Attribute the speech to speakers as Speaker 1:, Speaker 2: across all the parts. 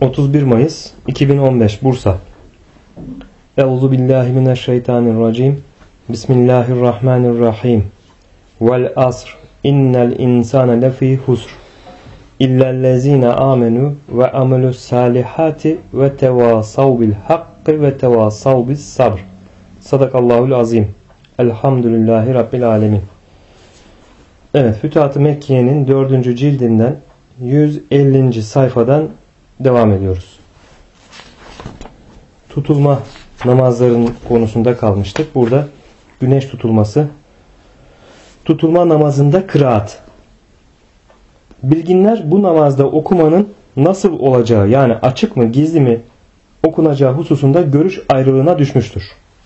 Speaker 1: 31 Mayıs 2015 Bursa. Euzubillahimineşşeytanirracim. Bismillahirrahmanirrahim. Vel asr. İnnel insane lefî husr. İllellezîne âmenû ve amelus salihati ve tevâsav bil hakkı ve tevâsav bis sabr. Sadakallahul azim. Elhamdülillahi Rabbil alemin. Evet, Fütuhat-ı Mekke'nin 4. cildinden 150. sayfadan devam ediyoruz. Tutulma namazların konusunda kalmıştık. Burada güneş tutulması, tutulma namazında kıraat. Bilginler bu namazda okumanın nasıl olacağı, yani açık mı gizli mi okunacağı hususunda görüş ayrılığına düşmüştür.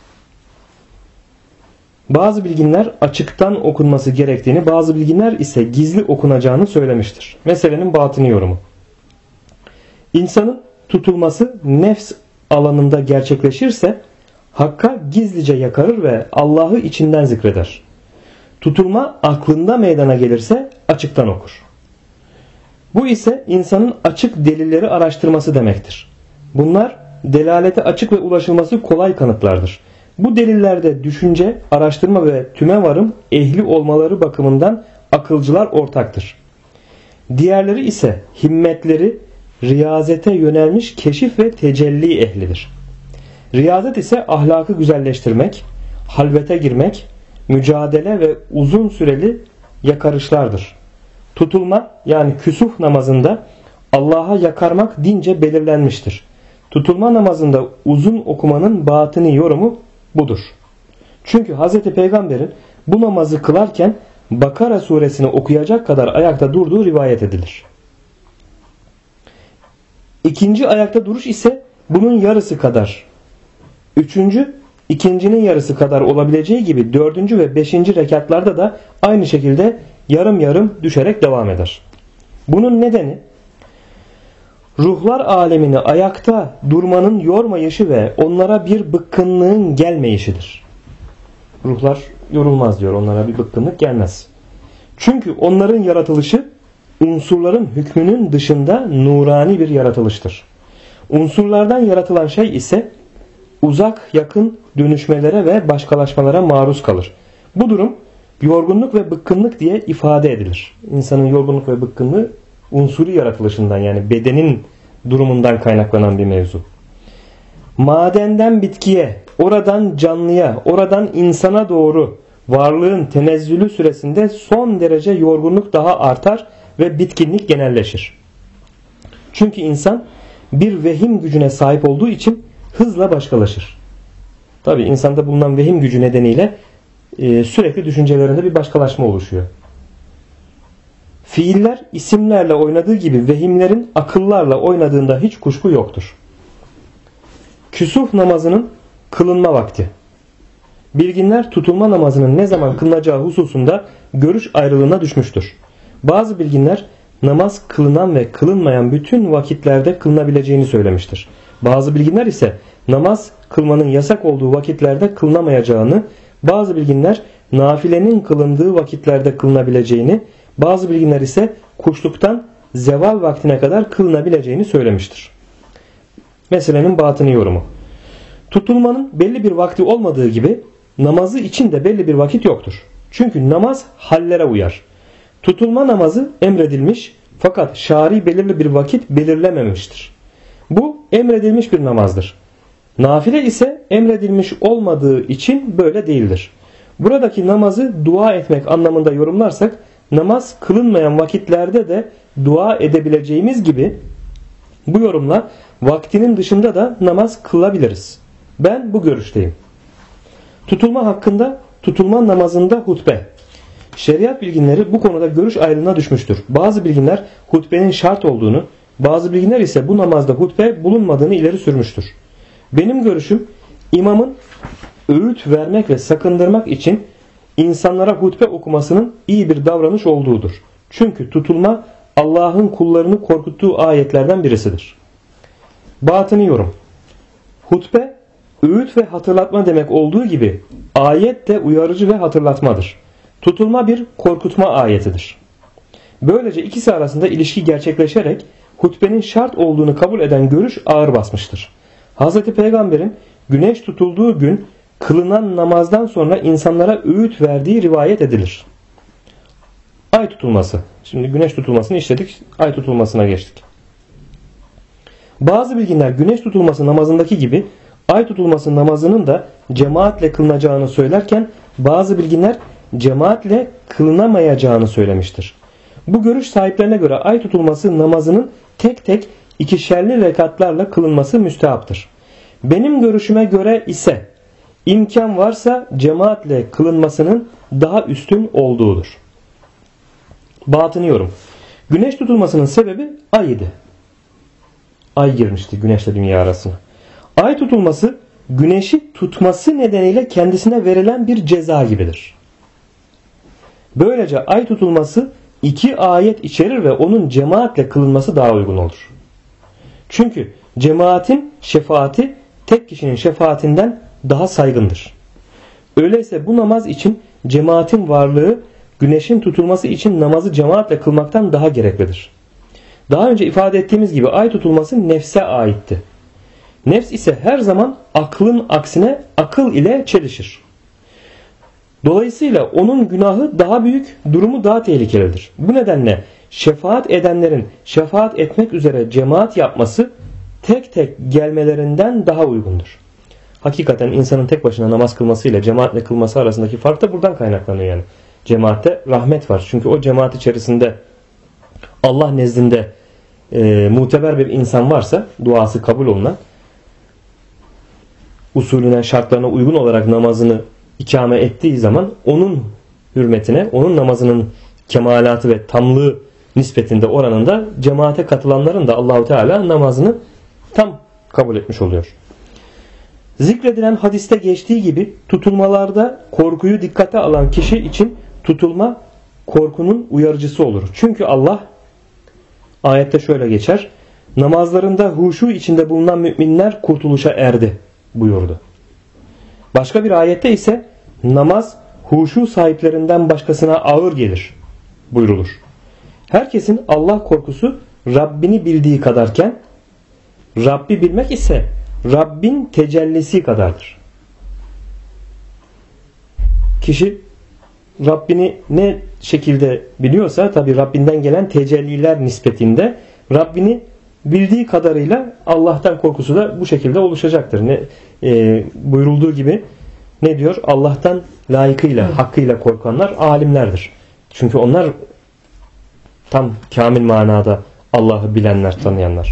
Speaker 1: Bazı bilginler açıktan okunması gerektiğini, bazı bilginler ise gizli okunacağını söylemiştir. Meselenin batini yorumu. İnsanın tutulması nefs alanında gerçekleşirse Hakk'a gizlice yakarır ve Allah'ı içinden zikreder. Tutulma aklında meydana gelirse açıktan okur. Bu ise insanın açık delilleri araştırması demektir. Bunlar delalete açık ve ulaşılması kolay kanıtlardır. Bu delillerde düşünce, araştırma ve tümevarım ehli olmaları bakımından akılcılar ortaktır. Diğerleri ise himmetleri riyazete yönelmiş keşif ve tecelli ehlidir. Riyazet ise ahlakı güzelleştirmek, halvete girmek, mücadele ve uzun süreli yakarışlardır. Tutulma, yani küsuf namazında Allah'a yakarmak dince belirlenmiştir. Tutulma namazında uzun okumanın batini yorumu budur. Çünkü Hz. Peygamber'in bu namazı kılarken Bakara suresini okuyacak kadar ayakta durduğu rivayet edilir. İkinci ayakta duruş ise bunun yarısı kadar, ikincinin yarısı kadar olabileceği gibi 4. ve 5. rekatlarda da aynı şekilde yarım yarım düşerek devam eder. Bunun nedeni ruhlar alemini ayakta durmanın yormayışı ve onlara bir bıkkınlığın gelmeyişidir. Ruhlar yorulmaz diyor, onlara bir bıkkınlık gelmez. Çünkü onların yaratılışı unsurların hükmünün dışında nurani bir yaratılıştır. Unsurlardan yaratılan şey ise uzak yakın dönüşmelere ve başkalaşmalara maruz kalır. Bu durum yorgunluk ve bıkkınlık diye ifade edilir. İnsanın yorgunluk ve bıkkınlığı unsuri yaratılışından, yani bedenin durumundan kaynaklanan bir mevzu. Madenden bitkiye, oradan canlıya, oradan insana doğru varlığın tenezzülü süresinde son derece yorgunluk daha artar ve bitkinlik genelleşir. Çünkü insan bir vehim gücüne sahip olduğu için hızla başkalaşır. Tabi insanda bulunan vehim gücü nedeniyle sürekli düşüncelerinde bir başkalaşma oluşuyor. Fiiller isimlerle oynadığı gibi vehimlerin akıllarla oynadığında hiç kuşku yoktur. Küsuf namazının kılınma vakti. Bilginler tutulma namazının ne zaman kılınacağı hususunda görüş ayrılığına düşmüştür. Bazı bilginler namaz kılınan ve kılınmayan bütün vakitlerde kılınabileceğini söylemiştir. Bazı bilginler ise namaz kılmanın yasak olduğu vakitlerde kılınamayacağını, bazı bilginler nafilenin kılındığı vakitlerde kılınabileceğini, bazı bilginler ise kuşluktan zeval vaktine kadar kılınabileceğini söylemiştir. Meselenin batını yorumu. Tutulmanın belli bir vakti olmadığı gibi namazı için de belli bir vakit yoktur. Çünkü namaz hallere uyar. Tutulma namazı emredilmiş fakat şari belirli bir vakit belirlememiştir. Bu emredilmiş bir namazdır. Nafile ise emredilmiş olmadığı için böyle değildir. Buradaki namazı dua etmek anlamında yorumlarsak, namaz kılınmayan vakitlerde de dua edebileceğimiz gibi bu yorumla vaktinin dışında da namaz kılabiliriz. Ben bu görüşteyim. Tutulma hakkında tutulma namazında hutbe. Şeriat bilginleri bu konuda görüş ayrılığına düşmüştür. Bazı bilginler hutbenin şart olduğunu, bazı bilginler ise bu namazda hutbe bulunmadığını ileri sürmüştür. Benim görüşüm, imamın öğüt vermek ve sakındırmak için insanlara hutbe okumasının iyi bir davranış olduğudur. Çünkü tutulma Allah'ın kullarını korkuttuğu ayetlerden birisidir. Batını yorum. Hutbe öğüt ve hatırlatma demek olduğu gibi ayet de uyarıcı ve hatırlatmadır. Tutulma bir korkutma ayetidir. Böylece ikisi arasında ilişki gerçekleşerek hutbenin şart olduğunu kabul eden görüş ağır basmıştır. Hz. Peygamber'in güneş tutulduğu gün kılınan namazdan sonra insanlara öğüt verdiği rivayet edilir. Ay tutulması. Şimdi güneş tutulmasını işledik. Ay tutulmasına geçtik. Bazı bilginler güneş tutulması namazındaki gibi ay tutulması namazının da cemaatle kılınacağını söylerken bazı bilginler cemaatle kılınamayacağını söylemiştir. Bu görüş sahiplerine göre ay tutulması namazının tek tek ikişerli rekatlarla kılınması müstehaptır. Benim görüşüme göre ise imkan varsa cemaatle kılınmasının daha üstün olduğudur. Batını yorum. Güneş tutulmasının sebebi ay idi. Ay girmişti güneşle dünya arasına. Ay tutulması güneşi tutması nedeniyle kendisine verilen bir ceza gibidir. Böylece ay tutulması 2 ayet içerir ve onun cemaatle kılınması daha uygun olur. Çünkü cemaatin şefaati tek kişinin şefaatinden daha saygındır. Öyleyse bu namaz için cemaatin varlığı güneşin tutulması için namazı cemaatle kılmaktan daha gereklidir. Daha önce ifade ettiğimiz gibi ay tutulması nefse aitti. Nefs ise her zaman aklın aksine akıl ile çelişir. Dolayısıyla onun günahı daha büyük, durumu daha tehlikelidir. Bu nedenle şefaat edenlerin şefaat etmek üzere cemaat yapması tek tek gelmelerinden daha uygundur. Hakikaten insanın tek başına namaz kılması ile cemaatle kılması arasındaki fark da buradan kaynaklanıyor yani. Cemaatte rahmet var. Çünkü o cemaat içerisinde Allah nezdinde muteber bir insan varsa, duası kabul olunan, usulüne, şartlarına uygun olarak namazını ikame ettiği zaman onun hürmetine, onun namazının kemalatı ve tamlığı nispetinde, oranında cemaate katılanların da Allahu Teala namazını tam kabul etmiş oluyor. Zikredilen hadiste geçtiği gibi tutulmalarda korkuyu dikkate alan kişi için tutulma korkunun uyarıcısı olur. Çünkü Allah ayette şöyle geçer: namazlarında huşu içinde bulunan müminler kurtuluşa erdi buyurdu. Başka bir ayette ise namaz huşu sahiplerinden başkasına ağır gelir buyrulur. Herkesin Allah korkusu Rabbini bildiği kadarken Rabbi bilmek ise Rabbin tecellisi kadardır. Kişi Rabbini ne şekilde biliyorsa tabi Rabbinden gelen tecelliler nispetinde Rabbini bildiği kadarıyla Allah'tan korkusu da bu şekilde oluşacaktır. Buyurulduğu gibi ne diyor? Allah'tan layıkıyla, hakkıyla korkanlar alimlerdir. Çünkü onlar tam kamil manada Allah'ı bilenler, tanıyanlar.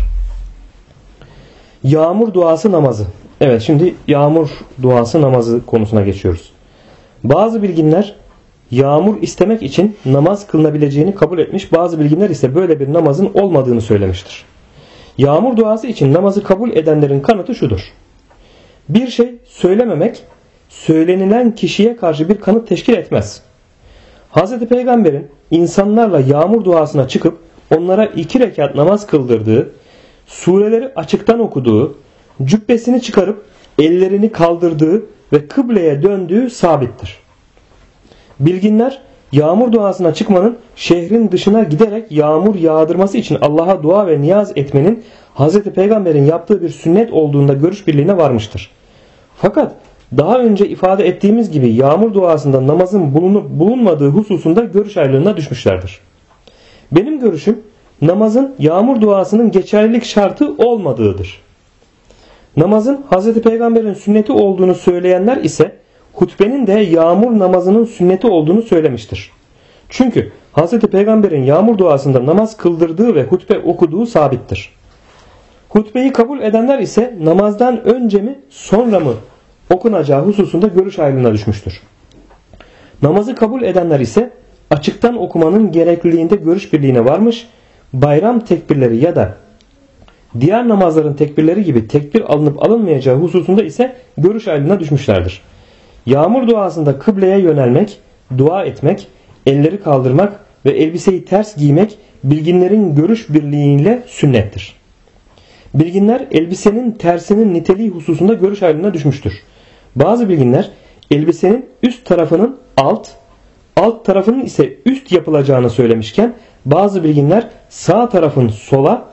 Speaker 1: Yağmur duası namazı. Evet, şimdi yağmur duası namazı konusuna geçiyoruz. Bazı bilginler yağmur istemek için namaz kılınabileceğini kabul etmiş, bazı bilginler ise böyle bir namazın olmadığını söylemiştir. Yağmur duası için namazı kabul edenlerin kanıtı şudur: bir şey söylememek söylenilen kişiye karşı bir kanıt teşkil etmez. Hz. Peygamber'in insanlarla yağmur duasına çıkıp onlara 2 rekat namaz kıldırdığı, sureleri açıktan okuduğu, cübbesini çıkarıp ellerini kaldırdığı ve kıbleye döndüğü sabittir. Bilginler yağmur duasına çıkmanın şehrin dışına giderek yağmur yağdırması için Allah'a dua ve niyaz etmenin Hz. Peygamber'in yaptığı bir sünnet olduğunda görüş birliğine varmıştır. Fakat daha önce ifade ettiğimiz gibi yağmur duasında namazın bulunup bulunmadığı hususunda görüş ayrılığına düşmüşlerdir. Benim görüşüm namazın yağmur duasının geçerlilik şartı olmadığıdır. Namazın Hz. Peygamber'in sünneti olduğunu söyleyenler ise hutbenin de yağmur namazının sünneti olduğunu söylemiştir. Çünkü Hz. Peygamber'in yağmur duasında namaz kıldırdığı ve hutbe okuduğu sabittir. Hutbeyi kabul edenler ise namazdan önce mi sonra mı okunacağı hususunda görüş ayrılığına düşmüştür. Namazı kabul edenler ise açıktan okumanın gerekliliğinde görüş birliğine varmış, bayram tekbirleri ya da diğer namazların tekbirleri gibi tekbir alınıp alınmayacağı hususunda ise görüş ayrılığına düşmüşlerdir. Yağmur duasında kıbleye yönelmek, dua etmek, elleri kaldırmak ve elbiseyi ters giymek bilginlerin görüş birliğiyle sünnettir. Bilginler elbisenin tersinin niteliği hususunda görüş ayrılığına düşmüştür. Bazı bilginler elbisenin üst tarafının alt tarafının ise üst yapılacağını söylemişken bazı bilginler sağ tarafın sola,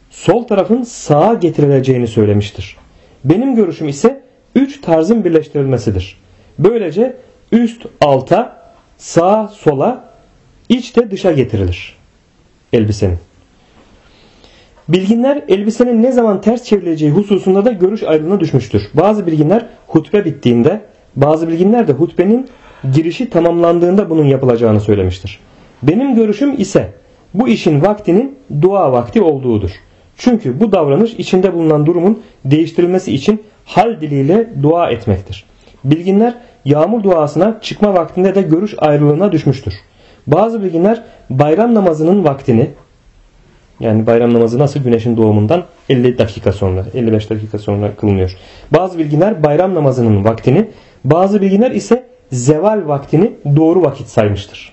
Speaker 1: sol tarafın sağa getirileceğini söylemiştir. Benim görüşüm ise 3 tarzın birleştirilmesidir. Böylece üst alta, sağ sola, iç de dışa getirilir elbisenin. Bilginler elbisenin ne zaman ters çevrileceği hususunda da görüş ayrılığına düşmüştür. Bazı bilginler hutbe bittiğinde, bazı bilginler de hutbenin girişi tamamlandığında bunun yapılacağını söylemiştir. Benim görüşüm ise bu işin vaktinin dua vakti olduğudur. Çünkü bu davranış içinde bulunan durumun değiştirilmesi için hal diliyle dua etmektir. Bilginler yağmur duasına çıkma vaktinde de görüş ayrılığına düşmüştür. Bazı bilginler bayram namazının vaktini, yani bayram namazı nasıl güneşin doğumundan 50 dakika sonra, 55 dakika sonra kılınıyor. Bazı bilginler bayram namazının vaktini, bazı bilginler ise zeval vaktini doğru vakit saymıştır.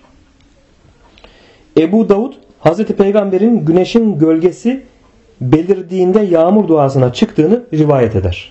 Speaker 1: Ebu Davud, Hazreti Peygamber'in güneşin gölgesi belirdiğinde yağmur duasına çıktığını rivayet eder.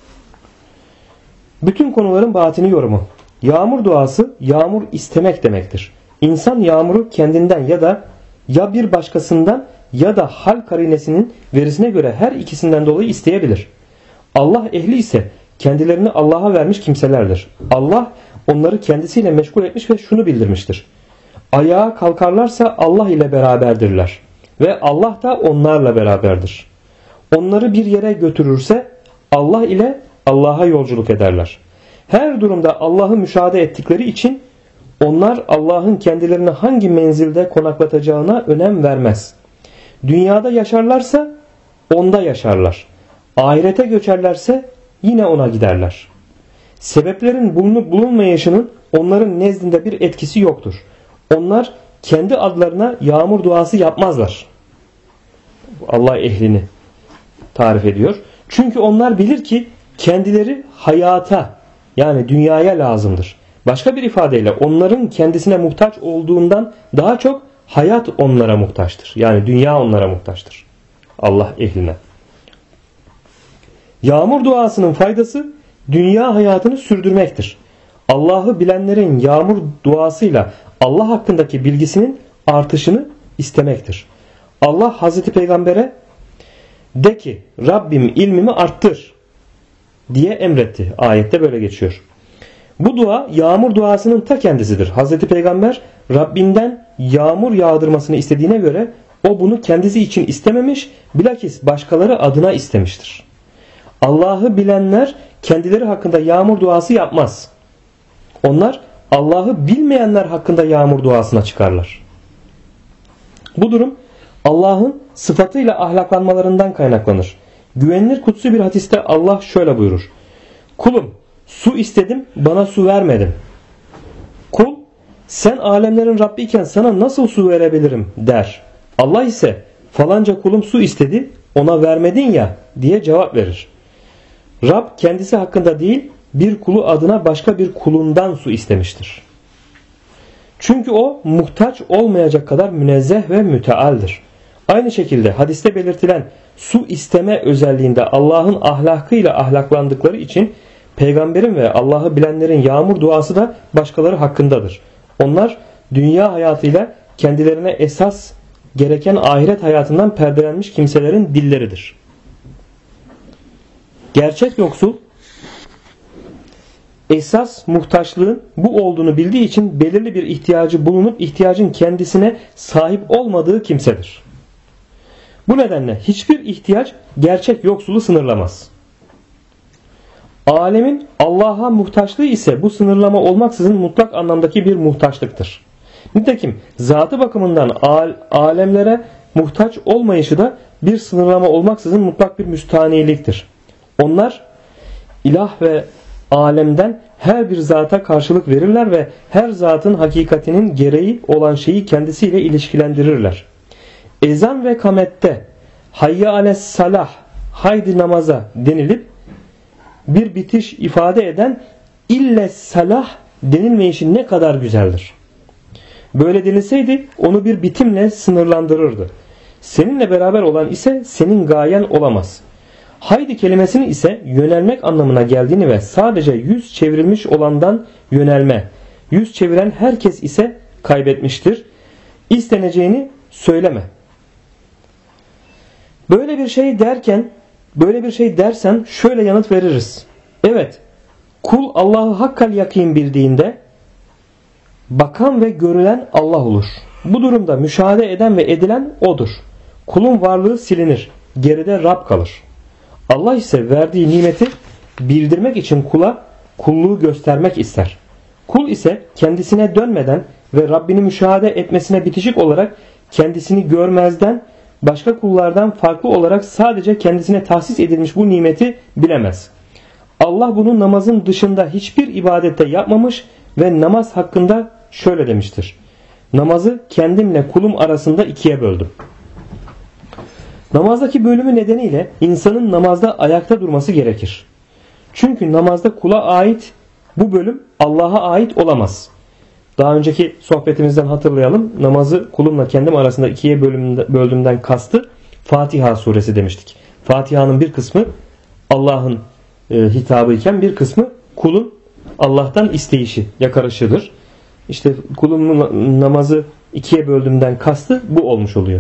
Speaker 1: Bütün konuların batini yorumu. Yağmur duası, yağmur istemek demektir. İnsan yağmuru kendinden ya bir başkasından ya da hal karinesinin verisine göre her ikisinden dolayı isteyebilir. Allah ehli ise kendilerini Allah'a vermiş kimselerdir. Allah onları kendisiyle meşgul etmiş ve şunu bildirmiştir. Ayağa kalkarlarsa Allah ile beraberdirler ve Allah da onlarla beraberdir. Onları bir yere götürürse Allah ile Allah'a yolculuk ederler. Her durumda Allah'ı müşahede ettikleri için onlar Allah'ın kendilerini hangi menzilde konaklatacağına önem vermez. Dünyada yaşarlarsa onda yaşarlar. Ahirete göçerlerse yine ona giderler. Sebeplerin bulunup bulunmayışının onların nezdinde bir etkisi yoktur. Onlar kendi adlarına yağmur duası yapmazlar. Allah ehlini tarif ediyor. Çünkü onlar bilir ki kendileri hayata, yani dünyaya lazımdır. Başka bir ifadeyle onların kendisine muhtaç olduğundan daha çok hayat onlara muhtaçtır. Yani dünya onlara muhtaçtır. Allah ehline. Yağmur duasının faydası dünya hayatını sürdürmektir. Allah'ı bilenlerin yağmur duasıyla Allah hakkındaki bilgisinin artışını istemektir. Allah Hazreti Peygamber'e de ki Rabbim ilmimi arttır diye emretti. Ayette böyle geçiyor. Bu dua yağmur duasının ta kendisidir. Hazreti Peygamber Rabbinden yağmur yağdırmasını istediğine göre o bunu kendisi için istememiş, bilakis başkaları adına istemiştir. Allah'ı bilenler kendileri hakkında yağmur duası yapmaz. Onlar Allah'ı bilmeyenler hakkında yağmur duasına çıkarlar. Bu durum Allah'ın sıfatıyla ahlaklanmalarından kaynaklanır. Güvenilir kutsi bir hadiste Allah şöyle buyurur. Kulum su istedim, bana su vermedin. Kul sen alemlerin Rabbi iken sana nasıl su verebilirim der. Allah ise falanca kulum su istedi, ona vermedin ya diye cevap verir. Rab kendisi hakkında değil, bir kulu adına başka bir kulundan su istemiştir. Çünkü o muhtaç olmayacak kadar münezzeh ve mütealdir. Aynı şekilde hadiste belirtilen su isteme özelliğinde Allah'ın ahlakıyla ahlaklandıkları için Peygamberin ve Allah'ı bilenlerin yağmur duası da başkaları hakkındadır. Onlar dünya hayatıyla kendilerine esas gereken ahiret hayatından perdelenmiş kimselerin dilleridir. Gerçek yoksul esas muhtaçlığın bu olduğunu bildiği için belirli bir ihtiyacı bulunup ihtiyacın kendisine sahip olmadığı kimsedir. Bu nedenle hiçbir ihtiyaç gerçek yoksulu sınırlamaz. Alemin Allah'a muhtaçlığı ise bu sınırlama olmaksızın mutlak anlamdaki bir muhtaçlıktır. Nitekim zatı bakımından alemlere muhtaç olmayışı da bir sınırlama olmaksızın mutlak bir müstahniliktir. Onlar ilah ve alemden her bir zata karşılık verirler ve her zatın hakikatinin gereği olan şeyi kendisiyle ilişkilendirirler. Ezan ve kamette hayya ales salah, haydi namaza denilip bir bitiş ifade eden ille salah denilmeyişi ne kadar güzeldir. Böyle denilseydi onu bir bitimle sınırlandırırdı. Seninle beraber olan ise senin gayen olamaz. Haydi kelimesinin ise yönelmek anlamına geldiğini ve sadece yüz çevrilmiş olandan yönelme, yüz çeviren herkes ise kaybetmiştir. İsteneceğini söyleme. Böyle bir şey dersen şöyle yanıt veririz. Evet, kul Allah'ı hakkal yakin bildiğinde bakan ve görülen Allah olur. Bu durumda müşahede eden ve edilen O'dur. Kulun varlığı silinir. Geride Rab kalır. Allah ise verdiği nimeti bildirmek için kula kulluğu göstermek ister. Kul ise kendisine dönmeden ve Rabbini müşahede etmesine bitişik olarak kendisini görmezden, başka kullardan farklı olarak sadece kendisine tahsis edilmiş bu nimeti bilemez. Allah bunu namazın dışında hiçbir ibadette yapmamış ve namaz hakkında şöyle demiştir. Namazı kendimle kulum arasında ikiye böldüm. Namazdaki bölümü nedeniyle insanın namazda ayakta durması gerekir. Çünkü namazda kula ait bu bölüm Allah'a ait olamaz. Daha önceki sohbetimizden hatırlayalım. Namazı kulumla kendim arasında ikiye böldüğümden kastı Fatiha suresi demiştik. Fatiha'nın bir kısmı Allah'ın hitabı iken bir kısmı kulun Allah'tan isteyişi, yakarışıdır. İşte kulumun namazı ikiye böldüğümden kastı bu olmuş oluyor.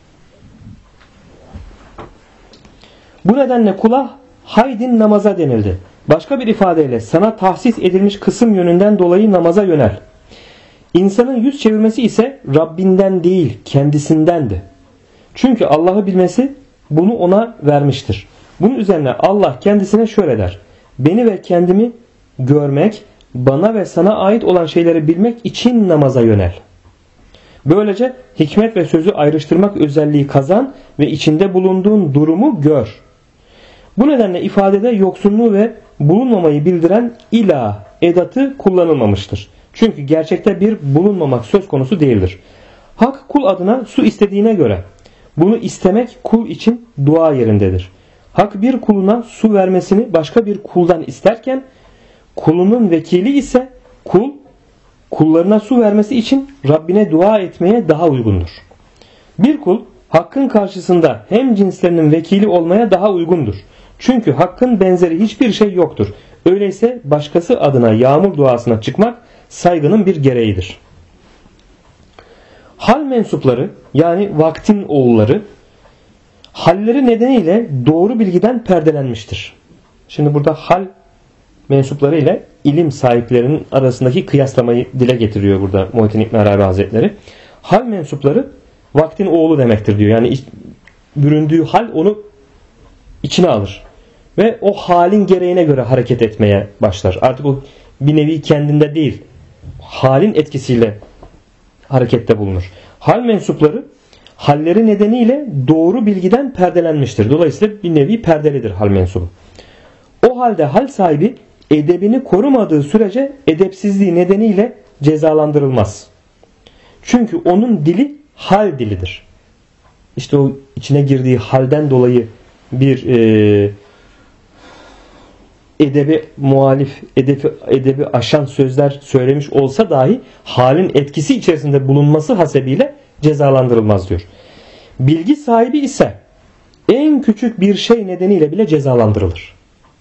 Speaker 1: Bu nedenle kula haydin namaza denildi. Başka bir ifadeyle sana tahsis edilmiş kısım yönünden dolayı namaza yönel. İnsanın yüz çevirmesi ise Rabbinden değil kendisindendi. Çünkü Allah'ı bilmesi bunu ona vermiştir. Bunun üzerine Allah kendisine şöyle der. Beni ve kendimi görmek, bana ve sana ait olan şeyleri bilmek için namaza yönel. Böylece hikmet ve sözü ayrıştırmak özelliği kazan ve içinde bulunduğun durumu gör. Bu nedenle ifadede yoksunluğu ve bulunmamayı bildiren ila edatı kullanılmamıştır. Çünkü gerçekte bir bulunmamak söz konusu değildir. Hak kul adına su istediğine göre bunu istemek kul için dua yerindedir. Hak bir kuluna su vermesini başka bir kuldan isterken kulunun vekili ise kullarına su vermesi için Rabbine dua etmeye daha uygundur. Bir kul Hakk'ın karşısında hem cinslerinin vekili olmaya daha uygundur. Çünkü Hakk'ın benzeri hiçbir şey yoktur. Öyleyse başkası adına yağmur duasına çıkmak saygının bir gereğidir. Hal mensupları yani vaktin oğulları halleri nedeniyle doğru bilgiden perdelenmiştir. Şimdi burada hal mensupları ile ilim sahiplerinin arasındaki kıyaslamayı dile getiriyor burada Muhittin İbn Arabi Hazretleri. Hal mensupları vaktin oğlu demektir diyor. Yani büründüğü hal onu içine alır. Ve o halin gereğine göre hareket etmeye başlar. Artık o bir nevi kendinde değil, halin etkisiyle harekette bulunur. Hal mensupları halleri nedeniyle doğru bilgiden perdelenmiştir. Dolayısıyla bir nevi perdelidir hal mensubu. O halde hal sahibi edebini korumadığı sürece edepsizliği nedeniyle cezalandırılmaz. Çünkü onun dili hal dilidir. İşte o içine girdiği halden dolayı bir edebi muhalif, edebi aşan sözler söylemiş olsa dahi halin etkisi içerisinde bulunması hasebiyle cezalandırılmaz diyor. Bilgi sahibi ise en küçük bir şey nedeniyle bile cezalandırılır.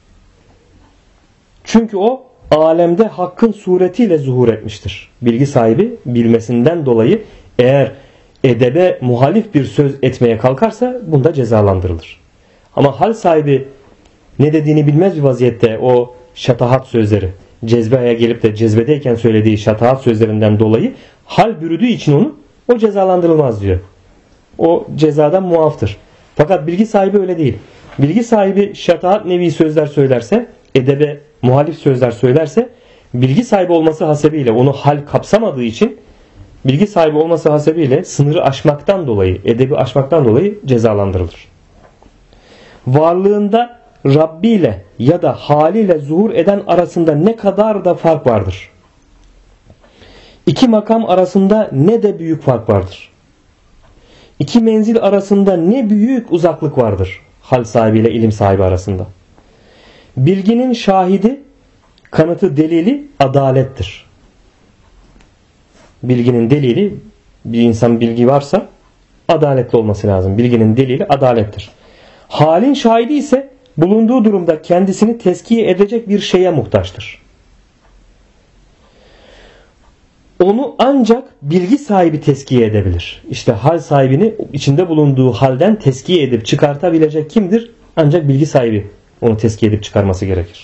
Speaker 1: Çünkü o alemde hakkın suretiyle zuhur etmiştir. Bilgi sahibi bilmesinden dolayı eğer edebe muhalif bir söz etmeye kalkarsa bunda cezalandırılır. Ama hal sahibi ne dediğini bilmez bir vaziyette o şatahat sözleri, cezbeye gelip de cezbedeyken söylediği şatahat sözlerinden dolayı hal bürüdüğü için o cezalandırılmaz diyor. O cezadan muaftır. Fakat bilgi sahibi öyle değil. Bilgi sahibi şatahat nevi sözler söylerse, edebe muhalif sözler söylerse, bilgi sahibi olması hasebiyle onu hal kapsamadığı için bilgi sahibi olması hasebiyle sınırı aşmaktan dolayı, edebi aşmaktan dolayı cezalandırılır. Varlığında Rabbi ile ya da haliyle zuhur eden arasında ne kadar da fark vardır. İki makam arasında ne de büyük fark vardır. İki menzil arasında ne büyük uzaklık vardır. Hal sahibi ile ilim sahibi arasında. Bilginin şahidi, kanıtı, delili adalettir. Bilginin delili, bir insan bilgi varsa adaletli olması lazım. Bilginin delili adalettir. Halin şahidi ise bulunduğu durumda kendisini tezkiye edecek bir şeye muhtaçtır. onu ancak bilgi sahibi tezkiye edebilir. İşte hal sahibini içinde bulunduğu halden tezkiye edip çıkartabilecek kimdir? Ancak bilgi sahibi onu tezkiye edip çıkarması gerekir.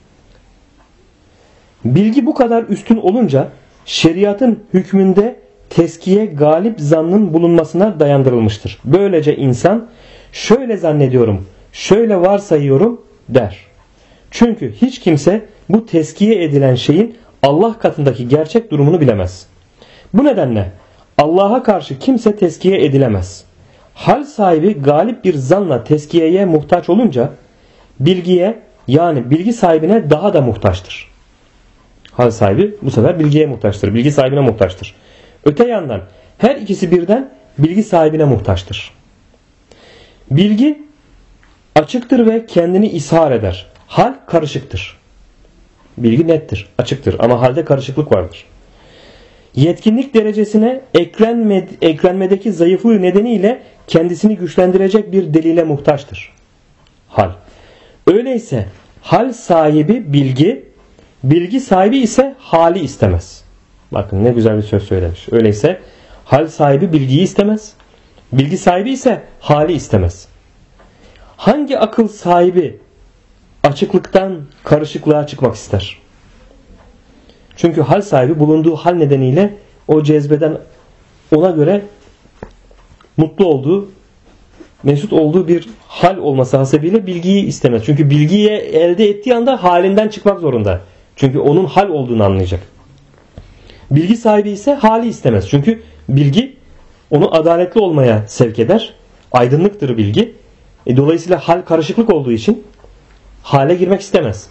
Speaker 1: Bilgi bu kadar üstün olunca şeriatın hükmünde tezkiye galip zannın bulunmasına dayandırılmıştır. Böylece insan şöyle zannediyorum, şöyle varsayıyorum der. Çünkü hiç kimse bu tezkiye edilen şeyin Allah katındaki gerçek durumunu bilemez. Bu nedenle Allah'a karşı kimse tezkiye edilemez. Hal sahibi galip bir zanla tezkiyeye muhtaç olunca bilgiye, yani bilgi sahibine daha da muhtaçtır. Hal sahibi bu sefer bilgiye muhtaçtır, bilgi sahibine muhtaçtır. Öte yandan her ikisi birden bilgi sahibine muhtaçtır. Bilgi açıktır ve kendini ishar eder. Hal karışıktır. Bilgi nettir, açıktır ama halde karışıklık vardır. Yetkinlik derecesine eklenmedeki zayıflığı nedeniyle kendisini güçlendirecek bir delile muhtaçtır. Hal. Öyleyse hal sahibi bilgi, bilgi sahibi ise hali istemez. Bakın ne güzel bir söz söylemiş. Öyleyse hal sahibi bilgiyi istemez, bilgi sahibi ise hali istemez. Hangi akıl sahibi açıklıktan karışıklığa çıkmak ister? Çünkü hal sahibi bulunduğu hal nedeniyle o cezbeden, ona göre mutlu olduğu, mesut olduğu bir hal olması hasebiyle bilgiyi istemez. Çünkü bilgiyi elde ettiği anda halinden çıkmak zorunda. Çünkü onun hal olduğunu anlayacak. Bilgi sahibi ise hali istemez. Çünkü bilgi onu adaletli olmaya sevk eder. Aydınlıktır bilgi. Dolayısıyla hal karışıklık olduğu için hale girmek istemez.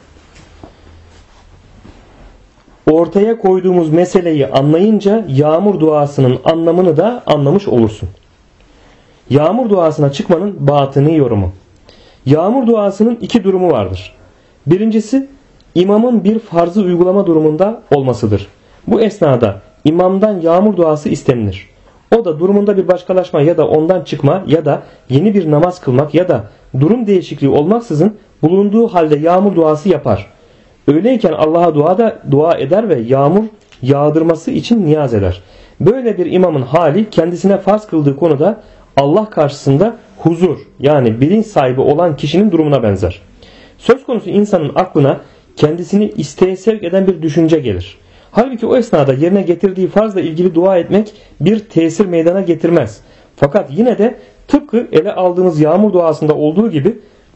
Speaker 1: Ortaya koyduğumuz meseleyi anlayınca yağmur duasının anlamını da anlamış olursun. Yağmur duasına çıkmanın batını yorumu. Yağmur duasının iki durumu vardır. Birincisi imamın bir farzı uygulama durumunda olmasıdır. Bu esnada imamdan yağmur duası istenilir. O da durumunda bir başkalaşma ya da ondan çıkma ya da yeni bir namaz kılmak ya da durum değişikliği olmaksızın bulunduğu halde yağmur duası yapar. Öyleyken Allah'a dua eder ve yağmur yağdırması için niyaz eder. Böyle bir imamın hali kendisine farz kıldığı konuda Allah karşısında huzur, yani bilinç sahibi olan kişinin durumuna benzer. Söz konusu insanın aklına kendisini isteğe sevk eden bir düşünce gelir. Halbuki o esnada yerine getirdiği farzla ilgili dua etmek bir tesir meydana getirmez. Fakat yine de tıpkı ele aldığımız yağmur duasında olduğu gibi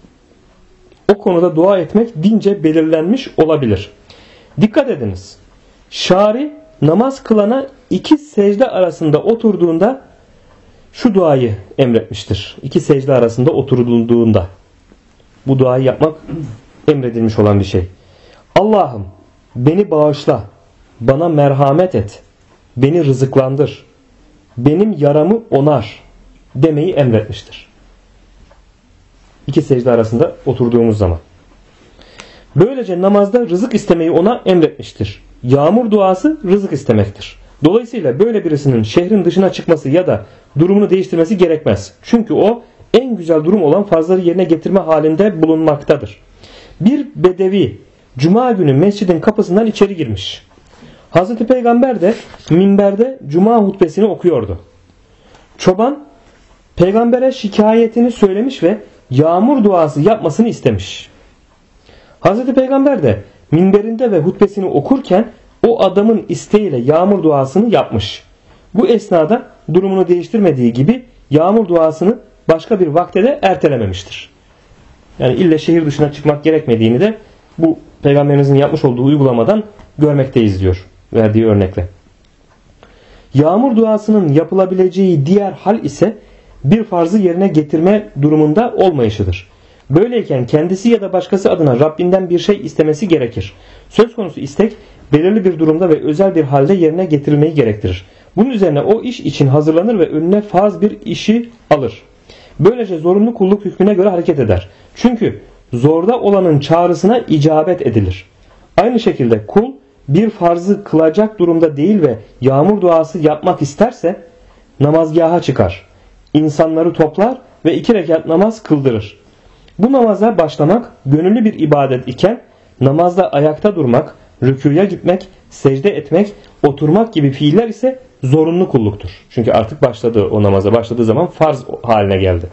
Speaker 1: o konuda dua etmek dince belirlenmiş olabilir. Dikkat ediniz. Şari namaz kılana iki secde arasında oturduğunda şu duayı emretmiştir. İki secde arasında oturulduğunda bu duayı yapmak emredilmiş olan bir şey. Allah'ım beni bağışla, bana merhamet et, beni rızıklandır, benim yaramı onar demeyi emretmiştir. İki secde arasında oturduğumuz zaman. Böylece namazda rızık istemeyi ona emretmiştir. Yağmur duası rızık istemektir. Dolayısıyla böyle birisinin şehrin dışına çıkması ya da durumunu değiştirmesi gerekmez. Çünkü o en güzel durum olan farzları yerine getirme halinde bulunmaktadır. Bir bedevi cuma günü mescidin kapısından içeri girmiş. Hazreti Peygamber de minberde cuma hutbesini okuyordu. Çoban peygambere şikayetini söylemiş ve yağmur duası yapmasını istemiş. Hazreti Peygamber de minberinde ve hutbesini okurken o adamın isteğiyle yağmur duasını yapmış. Bu esnada durumunu değiştirmediği gibi yağmur duasını başka bir vakte de ertelememiştir. Yani ille şehir dışına çıkmak gerekmediğini de bu Peygamberimizin yapmış olduğu uygulamadan görmekteyiz diyor verdiği örnekle. Yağmur duasının yapılabileceği diğer hal ise bir farzı yerine getirme durumunda olmayışıdır. Böyleyken kendisi ya da başkası adına Rabbinden bir şey istemesi gerekir. Söz konusu istek belirli bir durumda ve özel bir halde yerine getirilmeyi gerektirir. Bunun üzerine o iş için hazırlanır ve önüne farz bir işi alır. Böylece zorunlu kulluk hükmüne göre hareket eder. Çünkü zorda olanın çağrısına icabet edilir. Aynı şekilde kul bir farzı kılacak durumda değil ve yağmur duası yapmak isterse namazgaha çıkar. İnsanları toplar ve 2 rekat namaz kıldırır. Bu namaza başlamak gönüllü bir ibadet iken namazda ayakta durmak, rükûya gitmek, secde etmek, oturmak gibi fiiller ise zorunlu kulluktur. Çünkü artık o namaza başladığı zaman farz haline geldi.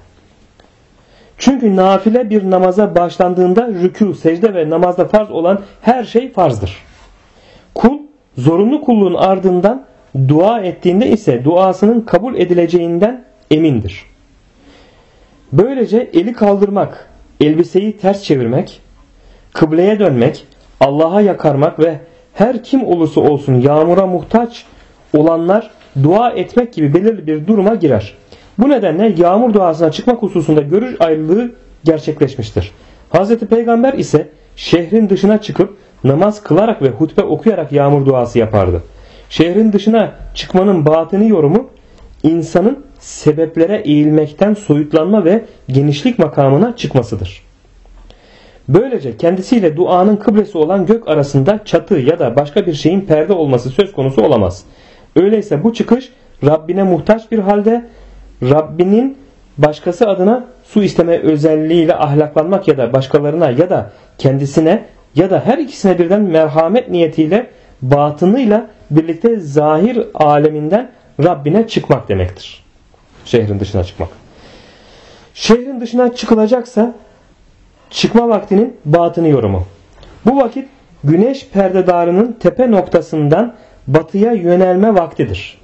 Speaker 1: Çünkü nafile bir namaza başlandığında rükû, secde ve namazda farz olan her şey farzdır. Kul zorunlu kulluğun ardından dua ettiğinde ise duasının kabul edileceğinden emindir. Böylece eli kaldırmak, elbiseyi ters çevirmek, kıbleye dönmek, Allah'a yakarmak ve her kim olursa olsun yağmura muhtaç olanlar dua etmek gibi belirli bir duruma girer. Bu nedenle yağmur duasına çıkmak hususunda görüş ayrılığı gerçekleşmiştir. Hz. Peygamber ise şehrin dışına çıkıp namaz kılarak ve hutbe okuyarak yağmur duası yapardı. Şehrin dışına çıkmanın batini yorumu insanın sebeplere eğilmekten soyutlanma ve genişlik makamına çıkmasıdır. Böylece kendisiyle duanın kıblesi olan gök arasında çatı ya da başka bir şeyin perde olması söz konusu olamaz. Öyleyse bu çıkış Rabbine muhtaç bir halde Rabbinin başkası adına su isteme özelliğiyle ahlaklanmak ya da başkalarına ya da kendisine ya da her ikisine birden merhamet niyetiyle batınıyla birlikte zahir aleminden Rabbine çıkmak demektir. Şehrin dışına çıkmak. Şehrin dışına çıkılacaksa çıkma vaktinin batını yorumu. Bu vakit güneş perdedarının tepe noktasından batıya yönelme vaktidir.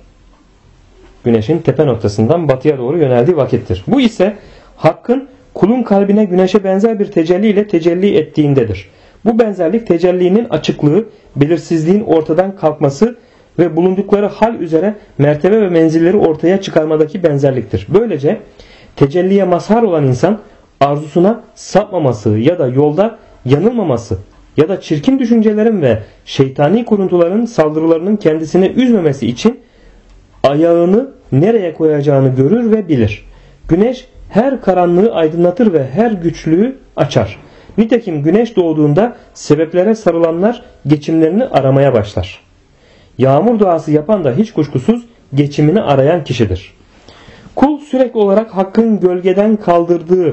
Speaker 1: Güneşin tepe noktasından batıya doğru yöneldiği vakittir. Bu ise Hakk'ın kulun kalbine güneşe benzer bir tecelli ile tecelli ettiğindedir. Bu benzerlik tecellinin açıklığı, belirsizliğin ortadan kalkması ve bulundukları hal üzere mertebe ve menzilleri ortaya çıkarmadaki benzerliktir. Böylece tecelliye mazhar olan insan arzusuna sapmaması ya da yolda yanılmaması ya da çirkin düşüncelerin ve şeytani kuruntuların saldırılarının kendisine üzmemesi için ayağını nereye koyacağını görür ve bilir. Güneş her karanlığı aydınlatır ve her güçlüğü açar. Nitekim güneş doğduğunda sebeplere sarılanlar geçimlerini aramaya başlar. Yağmur duası yapan da hiç kuşkusuz geçimini arayan kişidir. Kul sürekli olarak Hakk'ın gölgeden kaldırdığı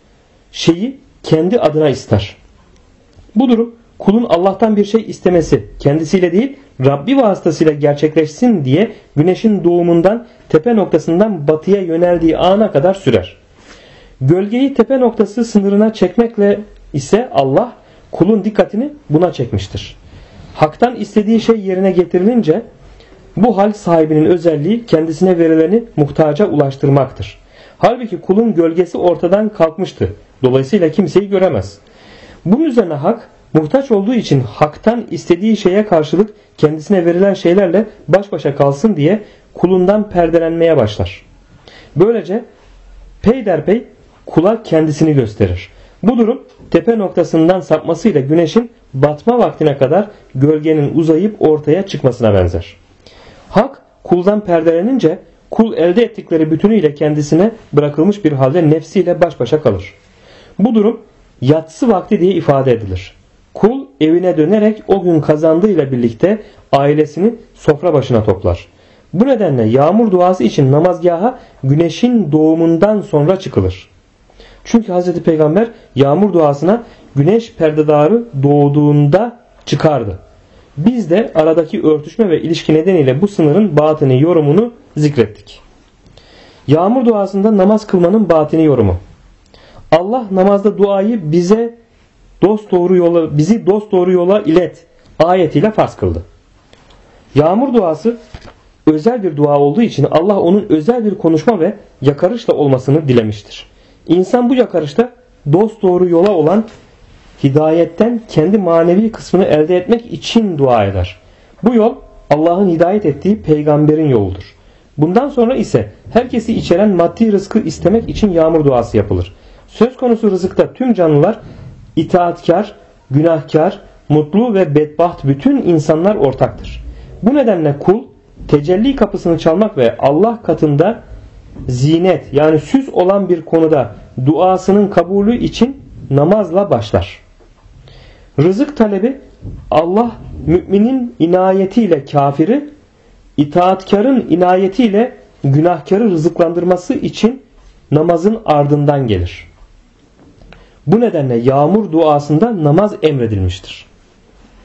Speaker 1: şeyi kendi adına ister. Bu durum kulun Allah'tan bir şey istemesi, kendisiyle değil Rabbi vasıtasıyla gerçekleşsin diye güneşin doğumundan tepe noktasından batıya yöneldiği ana kadar sürer. Gölgeyi tepe noktası sınırına çekmekle ise Allah kulun dikkatini buna çekmiştir. Hak'tan istediği şey yerine getirilince bu hal sahibinin özelliği kendisine verileni muhtaca ulaştırmaktır. Halbuki kulun gölgesi ortadan kalkmıştı. Dolayısıyla kimseyi göremez. Bunun üzerine Hak muhtaç olduğu için Hak'tan istediği şeye karşılık kendisine verilen şeylerle baş başa kalsın diye kulundan perdelenmeye başlar. Böylece peyderpey kula kendisini gösterir. Bu durum tepe noktasından sapmasıyla güneşin batma vaktine kadar gölgenin uzayıp ortaya çıkmasına benzer. Hak kuldan perdelenince kul elde ettikleri bütünüyle kendisine bırakılmış bir halde nefsiyle baş başa kalır. Bu durum yatsı vakti diye ifade edilir. Kul evine dönerek o gün kazandığıyla birlikte ailesini sofra başına toplar. Bu nedenle yağmur duası için namazgaha güneşin doğumundan sonra çıkılır. Çünkü Hz. Peygamber yağmur duasına güneş perdedarı doğduğunda çıkardı. Biz de aradaki örtüşme ve ilişki nedeniyle bu sınırın batini yorumunu zikrettik. Yağmur duasında namaz kılmanın batini yorumu. Allah namazda duayı bizi dosdoğru yola ilet ayetiyle farz kıldı. Yağmur duası özel bir dua olduğu için Allah onun özel bir konuşma ve yakarışla olmasını dilemiştir. İnsan bu yakarışta dosdoğru yola olan hidayetten kendi manevi kısmını elde etmek için dua eder. Bu yol Allah'ın hidayet ettiği peygamberin yoludur. Bundan sonra ise herkesi içeren maddi rızkı istemek için yağmur duası yapılır. Söz konusu rızıkta tüm canlılar itaatkar, günahkar, mutlu ve bedbaht bütün insanlar ortaktır. Bu nedenle kul tecelli kapısını çalmak ve Allah katında zinet yani süs olan bir konuda duasının kabulü için namazla başlar. Rızık talebi Allah müminin inayetiyle kafiri, itaatkarın inayetiyle günahkarı rızıklandırması için namazın ardından gelir. Bu nedenle yağmur duasında namaz emredilmiştir.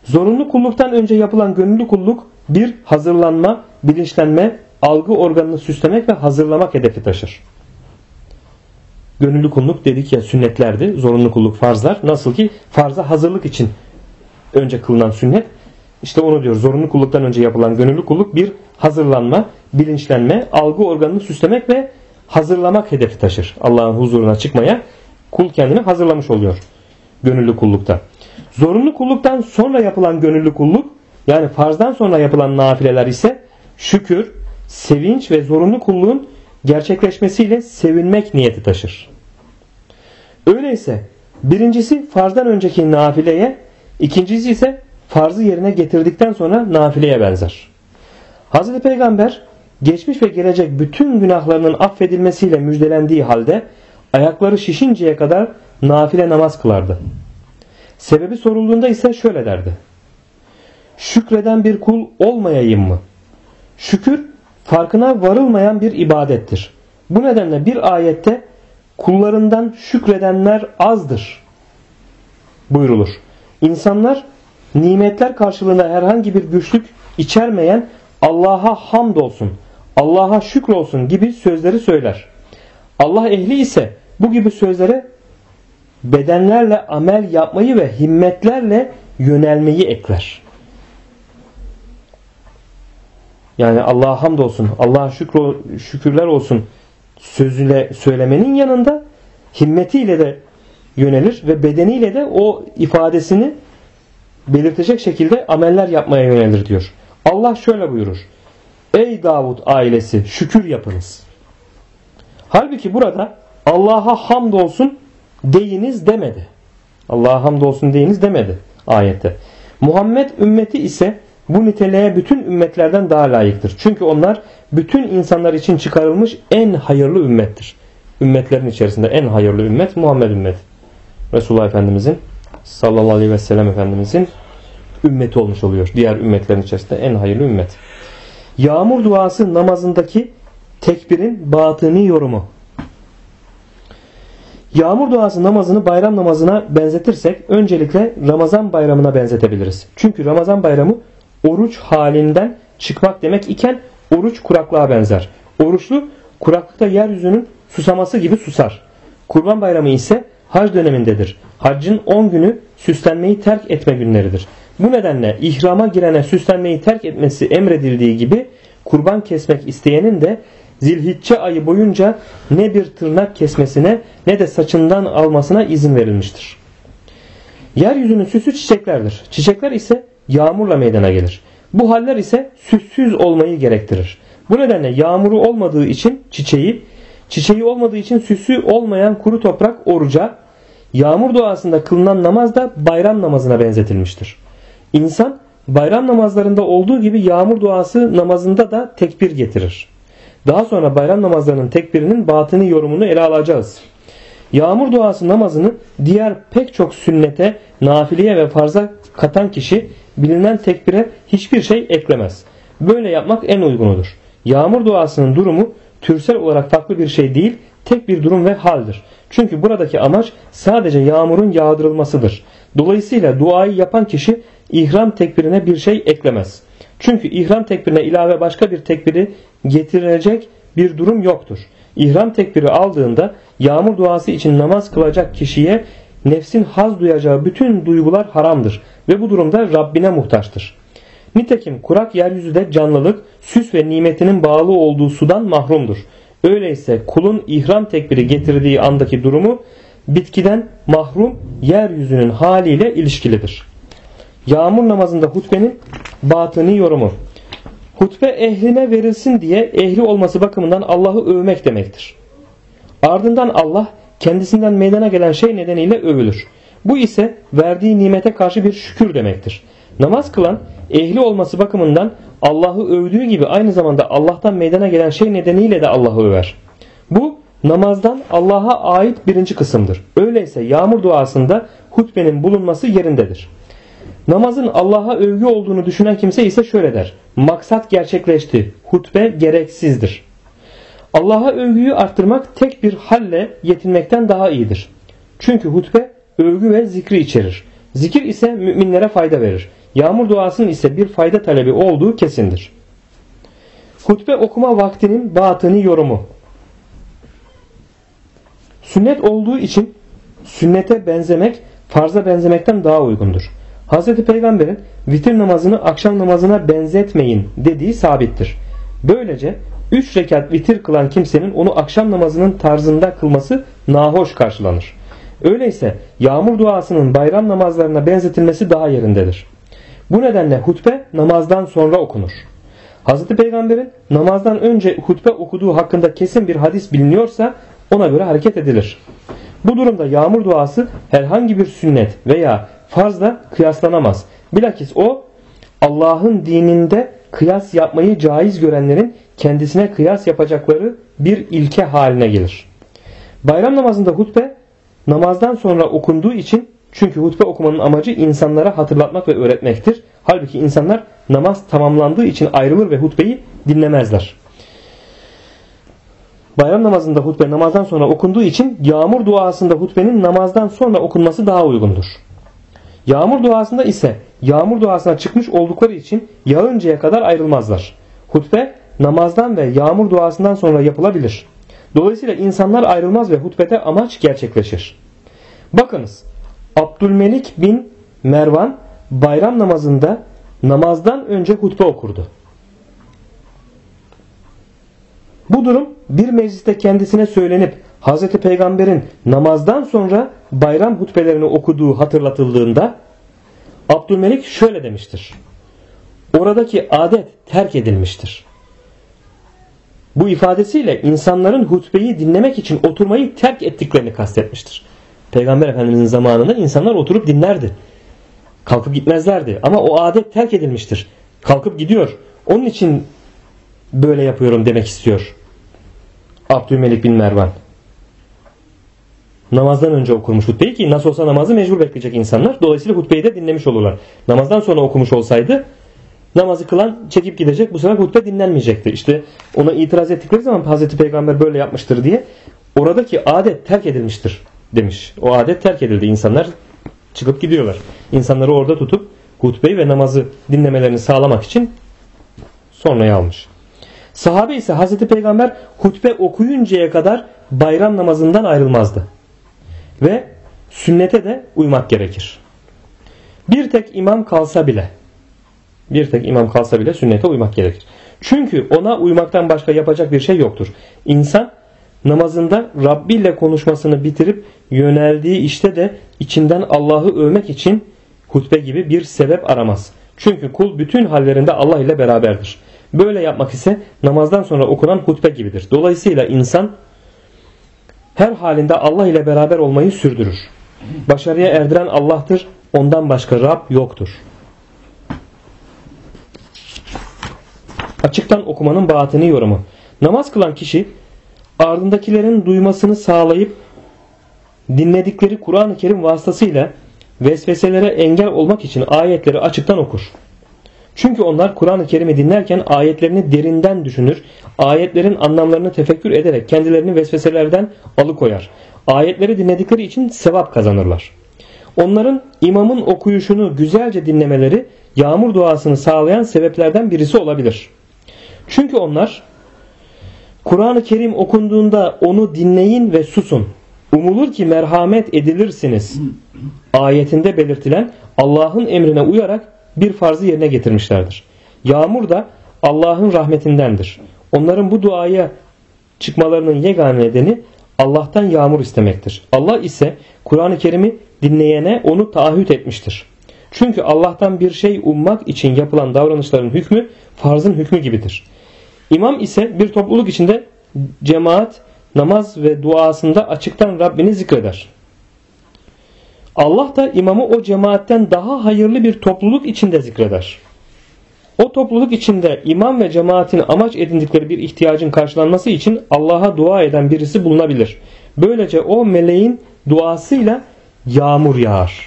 Speaker 1: Zorunlu kulluktan önce yapılan gönüllü kulluk bir hazırlanma, bilinçlenme, algı organını süslemek ve hazırlamak hedefi taşır. Gönüllü kulluk dedik ya sünnetlerdi. Zorunlu kulluk farzlar. Nasıl ki farza hazırlık için önce kılınan sünnet. İşte onu diyor. Zorunlu kulluktan önce yapılan gönüllü kulluk bir hazırlanma, bilinçlenme, algı organını süslemek ve hazırlamak hedefi taşır. Allah'ın huzuruna çıkmaya kul kendini hazırlamış oluyor gönüllü kullukta. Zorunlu kulluktan sonra yapılan gönüllü kulluk, yani farzdan sonra yapılan nafileler ise şükür, sevinç ve zorunlu kulluğun gerçekleşmesiyle sevinmek niyeti taşır. Öyleyse birincisi farzdan önceki nafileye, ikincisi ise farzı yerine getirdikten sonra nafileye benzer. Hz. Peygamber geçmiş ve gelecek bütün günahlarının affedilmesiyle müjdelendiği halde ayakları şişinceye kadar nafile namaz kılardı. Sebebi sorulduğunda ise şöyle derdi: şükreden bir kul olmayayım mı? Şükür farkına varılmayan bir ibadettir. Bu nedenle bir ayette kullarından şükredenler azdır buyrulur. İnsanlar nimetler karşılığında herhangi bir güçlük içermeyen Allah'a hamdolsun, Allah'a şükrolsun gibi sözleri söyler. Allah ehli ise bu gibi sözlere bedenlerle amel yapmayı ve himmetlerle yönelmeyi ekler. Yani Allah'a hamdolsun, Allah'a şükürler olsun sözüyle söylemenin yanında himmetiyle de yönelir ve bedeniyle de o ifadesini belirtecek şekilde ameller yapmaya yönelir diyor. Allah şöyle buyurur: ey Davud ailesi şükür yapınız. Halbuki burada Allah'a hamdolsun deyiniz demedi. Allah'a hamdolsun deyiniz demedi ayette. Muhammed ümmeti ise bu niteliğe bütün ümmetlerden daha layıktır. Çünkü onlar bütün insanlar için çıkarılmış en hayırlı ümmettir. Ümmetlerin içerisinde en hayırlı ümmet Muhammed ümmeti. Resulullah Efendimizin sallallahu aleyhi ve sellem Efendimizin ümmeti olmuş oluyor. Diğer ümmetlerin içerisinde en hayırlı ümmet. Yağmur duası namazındaki tekbirin batıni yorumu. Yağmur duası namazını bayram namazına benzetirsek öncelikle Ramazan bayramına benzetebiliriz. Çünkü Ramazan bayramı oruç halinden çıkmak demek iken oruç kuraklığa benzer. Oruçlu kuraklıkta yeryüzünün susaması gibi susar. Kurban bayramı ise hac dönemindedir. Haccın 10 günü süslenmeyi terk etme günleridir. Bu nedenle ihrama girene süslenmeyi terk etmesi emredildiği gibi kurban kesmek isteyenin de Zilhicce ayı boyunca ne bir tırnak kesmesine ne de saçından almasına izin verilmiştir. Yeryüzünün süsü çiçeklerdir. Çiçekler ise yağmurla meydana gelir. Bu haller ise süssüz olmayı gerektirir. Bu nedenle yağmuru olmadığı için çiçeği olmadığı için süsü olmayan kuru toprak oruca, yağmur duasında kılınan namaz da bayram namazına benzetilmiştir. İnsan bayram namazlarında olduğu gibi yağmur duası namazında da tekbir getirir. Daha sonra bayram namazlarının tekbirinin batını yorumunu ele alacağız. Yağmur duası namazını diğer pek çok sünnete, nafileye ve farza katan kişi bilinen tekbire hiçbir şey eklemez. Böyle yapmak en uygunudur. Yağmur duasının durumu türsel olarak farklı bir şey değil, tek bir durum ve haldir. Çünkü buradaki amaç sadece yağmurun yağdırılmasıdır. Dolayısıyla duayı yapan kişi ihram tekbirine bir şey eklemez. Çünkü ihram tekbirine ilave başka bir tekbiri getirecek bir durum yoktur. İhram tekbiri aldığında yağmur duası için namaz kılacak kişiye nefsin haz duyacağı bütün duygular haramdır ve bu durumda Rabbine muhtaçtır. Nitekim kurak yeryüzü de canlılık, süs ve nimetinin bağlı olduğu sudan mahrumdur. Öyleyse kulun ihram tekbiri getirdiği andaki durumu bitkiden mahrum yeryüzünün haliyle ilişkilidir. Yağmur namazında hutbenin batıni yorumu. Hutbe ehline verilsin diye ehli olması bakımından Allah'ı övmek demektir. Ardından Allah kendisinden meydana gelen şey nedeniyle övülür. Bu ise verdiği nimete karşı bir şükür demektir. Namaz kılan ehli olması bakımından Allah'ı övdüğü gibi aynı zamanda Allah'tan meydana gelen şey nedeniyle de Allah'ı över. Bu namazdan Allah'a ait birinci kısımdır. Öyleyse yağmur duasında hutbenin bulunması yerindedir. Namazın Allah'a övgü olduğunu düşünen kimse ise şöyle der: maksat gerçekleşti, hutbe gereksizdir. Allah'a övgüyü arttırmak tek bir halle yetinmekten daha iyidir. Çünkü hutbe övgü ve zikri içerir. Zikir ise müminlere fayda verir. Yağmur duasının ise bir fayda talebi olduğu kesindir. Hutbe okuma vaktinin batını yorumu. Sünnet olduğu için sünnete benzemek farza benzemekten daha uygundur. Hz. Peygamber'in vitir namazını akşam namazına benzetmeyin dediği sabittir. Böylece 3 rekat vitir kılan kimsenin onu akşam namazının tarzında kılması nahoş karşılanır. Öyleyse yağmur duasının bayram namazlarına benzetilmesi daha yerindedir. Bu nedenle hutbe namazdan sonra okunur. Hz. Peygamber'in namazdan önce hutbe okuduğu hakkında kesin bir hadis biliniyorsa ona göre hareket edilir. Bu durumda yağmur duası herhangi bir sünnet veya farzla kıyaslanamaz. Bilakis o Allah'ın dininde kıyas yapmayı caiz görenlerin kendisine kıyas yapacakları bir ilke haline gelir. Bayram namazında hutbe namazdan sonra okunduğu için, çünkü hutbe okumanın amacı insanlara hatırlatmak ve öğretmektir. Halbuki insanlar namaz tamamlandığı için ayrılır ve hutbeyi dinlemezler. Bayram namazında hutbe namazdan sonra okunduğu için yağmur duasında hutbenin namazdan sonra okunması daha uygundur. Yağmur duasında ise yağmur duasına çıkmış oldukları için yağıncaya kadar ayrılmazlar. Hutbe namazdan ve yağmur duasından sonra yapılabilir. Dolayısıyla insanlar ayrılmaz ve hutbede amaç gerçekleşir. Bakınız, Abdülmelik bin Mervan bayram namazında namazdan önce hutbe okurdu. Bu durum bir mecliste kendisine söylenip Hz. Peygamber'in namazdan sonra bayram hutbelerini okuduğu hatırlatıldığında Abdülmelik şöyle demiştir: oradaki adet terk edilmiştir. Bu ifadesiyle insanların hutbeyi dinlemek için oturmayı terk ettiklerini kastetmiştir. Peygamber Efendimizin zamanında insanlar oturup dinlerdi. Kalkıp gitmezlerdi. Ama o adet terk edilmiştir. Kalkıp gidiyor. Onun için böyle yapıyorum demek istiyor Abdülmelik bin Mervan. Namazdan önce okurmuş hutbeyi ki nasıl olsa namazı mecbur bekleyecek insanlar. Dolayısıyla hutbeyi de dinlemiş olurlar. Namazdan sonra okumuş olsaydı namazı kılan çekip gidecek. Bu sefer hutbe dinlenmeyecekti. İşte ona itiraz ettikleri zaman Hazreti Peygamber böyle yapmıştır diye oradaki adet terk edilmiştir demiş. O adet terk edildi. İnsanlar çıkıp gidiyorlar. İnsanları orada tutup hutbeyi ve namazı dinlemelerini sağlamak için sonraya almış. Sahabe ise Hazreti Peygamber hutbe okuyuncaya kadar bayram namazından ayrılmazdı. Ve sünnete de uymak gerekir. Bir tek imam kalsa bile sünnete uymak gerekir. Çünkü ona uymaktan başka yapacak bir şey yoktur. İnsan namazında Rabbi ile konuşmasını bitirip yöneldiği işte de içinden Allah'ı övmek için hutbe gibi bir sebep aramaz. Çünkü kul bütün hallerinde Allah ile beraberdir. Böyle yapmak ise namazdan sonra okunan hutbe gibidir. Dolayısıyla insan her halinde Allah ile beraber olmayı sürdürür. Başarıya erdiren Allah'tır. Ondan başka Rab yoktur. Açıktan okumanın batini yorumu. Namaz kılan kişi ardındakilerin duymasını sağlayıp dinledikleri Kur'an-ı Kerim vasıtasıyla vesveselere engel olmak için ayetleri açıktan okur. Çünkü onlar Kur'an-ı Kerim'i dinlerken ayetlerini derinden düşünür, ayetlerin anlamlarını tefekkür ederek kendilerini vesveselerden alıkoyar. Ayetleri dinledikleri için sevap kazanırlar. Onların imamın okuyuşunu güzelce dinlemeleri yağmur duasını sağlayan sebeplerden birisi olabilir. Çünkü onlar Kur'an-ı Kerim okunduğunda onu dinleyin ve susun. Umulur ki merhamet edilirsiniz ayetinde belirtilen Allah'ın emrine uyarak bir farzı yerine getirmişlerdir. Yağmur da Allah'ın rahmetindendir. Onların bu duaya çıkmalarının yegane nedeni Allah'tan yağmur istemektir. Allah ise Kur'an-ı Kerim'i dinleyene onu taahhüt etmiştir. Çünkü Allah'tan bir şey ummak için yapılan davranışların hükmü farzın hükmü gibidir. İmam ise bir topluluk içinde cemaat, namaz ve duasında açıktan Rabbini zikreder. Allah da imamı o cemaatten daha hayırlı bir topluluk içinde zikreder. O topluluk içinde imam ve cemaatin amaç edindikleri bir ihtiyacın karşılanması için Allah'a dua eden birisi bulunabilir. Böylece o meleğin duasıyla yağmur yağar.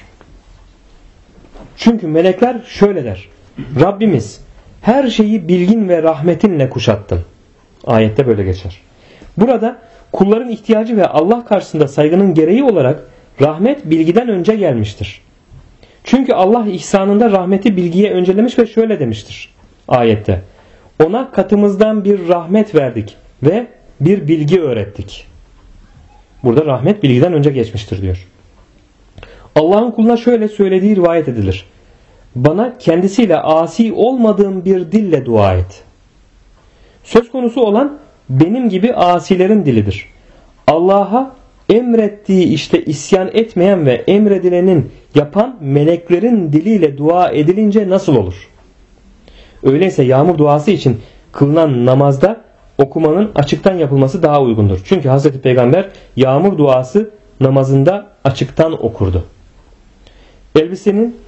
Speaker 1: Çünkü melekler şöyle der: Rabbimiz her şeyi bilgin ve rahmetinle kuşattın. Ayette böyle geçer. Burada kulların ihtiyacı ve Allah karşısında saygının gereği olarak rahmet bilgiden önce gelmiştir. Çünkü Allah ihsanında rahmeti bilgiye öncelemiş ve şöyle demiştir ayette. Ona katımızdan bir rahmet verdik ve bir bilgi öğrettik. Burada rahmet bilgiden önce geçmiştir diyor. Allah'ın kuluna şöyle söylediği rivayet edilir. Bana kendisiyle asi olmadığım bir dille dua et. Söz konusu olan benim gibi asilerin dilidir. Allah'a emrettiği işte isyan etmeyen ve emredilenin yapan meleklerin diliyle dua edilince nasıl olur? Öyleyse yağmur duası için kılınan namazda okumanın açıktan yapılması daha uygundur. Çünkü Hazreti Peygamber yağmur duası namazında açıktan okurdu. Elbisenin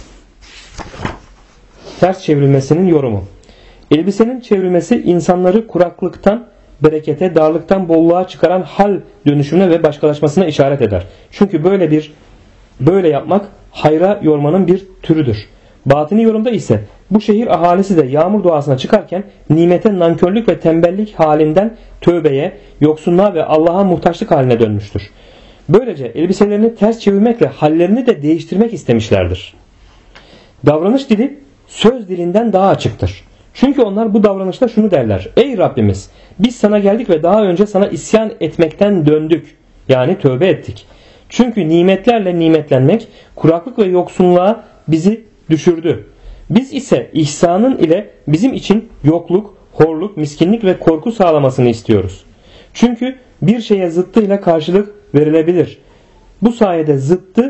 Speaker 1: ters çevrilmesinin yorumu. Elbisenin çevrilmesi insanları kuraklıktan berekete, darlıktan bolluğa çıkaran hal dönüşümüne ve başkalaşmasına işaret eder. Çünkü böyle yapmak hayra yormanın bir türüdür. Batini yorumda ise bu şehir ahalisi de yağmur duasına çıkarken nimete nankörlük ve tembellik halinden tövbeye, yoksunluğa ve Allah'a muhtaçlık haline dönmüştür. Böylece elbiselerini ters çevirmekle hallerini de değiştirmek istemişlerdir. Davranış dili söz dilinden daha açıktır. Çünkü onlar bu davranışta şunu derler. Ey Rabbimiz, biz sana geldik ve daha önce sana isyan etmekten döndük. Yani tövbe ettik. Çünkü nimetlerle nimetlenmek, kuraklık ve yoksunluğa bizi düşürdü. Biz ise ihsanın ile bizim için yokluk, horluk, miskinlik ve korku sağlamasını istiyoruz. Çünkü bir şeye zıttıyla karşılık verilebilir. Bu sayede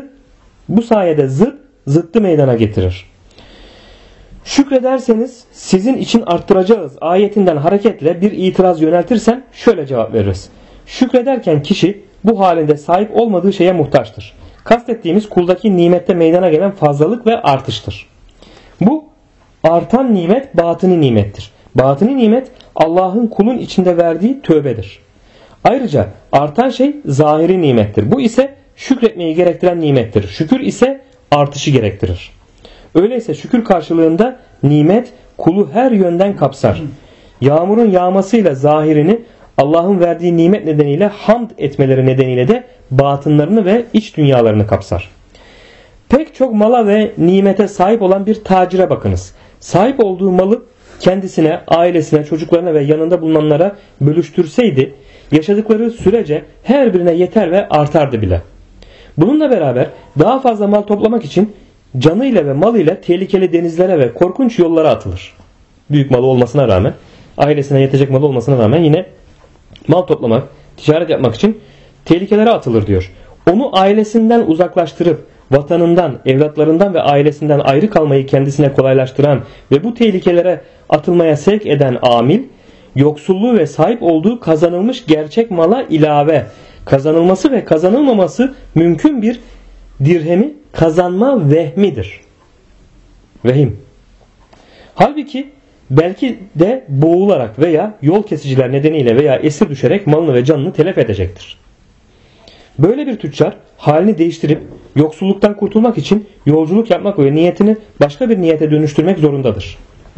Speaker 1: zıttı meydana getirir. Şükrederseniz sizin için arttıracağız ayetinden hareketle bir itiraz yöneltirsen şöyle cevap veririz. Şükrederken kişi bu halinde sahip olmadığı şeye muhtaçtır. Kastettiğimiz kuldaki nimette meydana gelen fazlalık ve artıştır. Bu artan nimet batini nimettir. Batini nimet Allah'ın kulun içinde verdiği tövbedir. Ayrıca artan şey zahiri nimettir. Bu ise şükretmeyi gerektiren nimettir. Şükür ise artışı gerektirir. Öyleyse şükür karşılığında nimet kulu her yönden kapsar. Yağmurun yağmasıyla zahirini, Allah'ın verdiği nimet nedeniyle hamd etmeleri nedeniyle de batınlarını ve iç dünyalarını kapsar. Pek çok mala ve nimete sahip olan bir tacire bakınız. Sahip olduğu malı kendisine, ailesine, çocuklarına ve yanında bulunanlara bölüştürseydi, yaşadıkları sürece her birine yeter ve artardı bile. Bununla beraber daha fazla mal toplamak için canıyla ve malıyla tehlikeli denizlere ve korkunç yollara atılır. Büyük malı olmasına rağmen, ailesine yetecek malı olmasına rağmen yine mal toplamak, ticaret yapmak için tehlikelere atılır diyor. Onu ailesinden uzaklaştırıp vatanından, evlatlarından ve ailesinden ayrı kalmayı kendisine kolaylaştıran ve bu tehlikelere atılmaya sevk eden amil, yoksulluğu ve sahip olduğu kazanılmış gerçek mala ilave, kazanılması ve kazanılmaması mümkün bir dirhemi kazanma vehmidir. Vehim. Halbuki belki de boğularak veya yol kesiciler nedeniyle veya esir düşerek malını ve canını telef edecektir. Böyle bir tüccar halini değiştirip yoksulluktan kurtulmak için yolculuk yapmak ve niyetini başka bir niyete dönüştürmek zorundadır.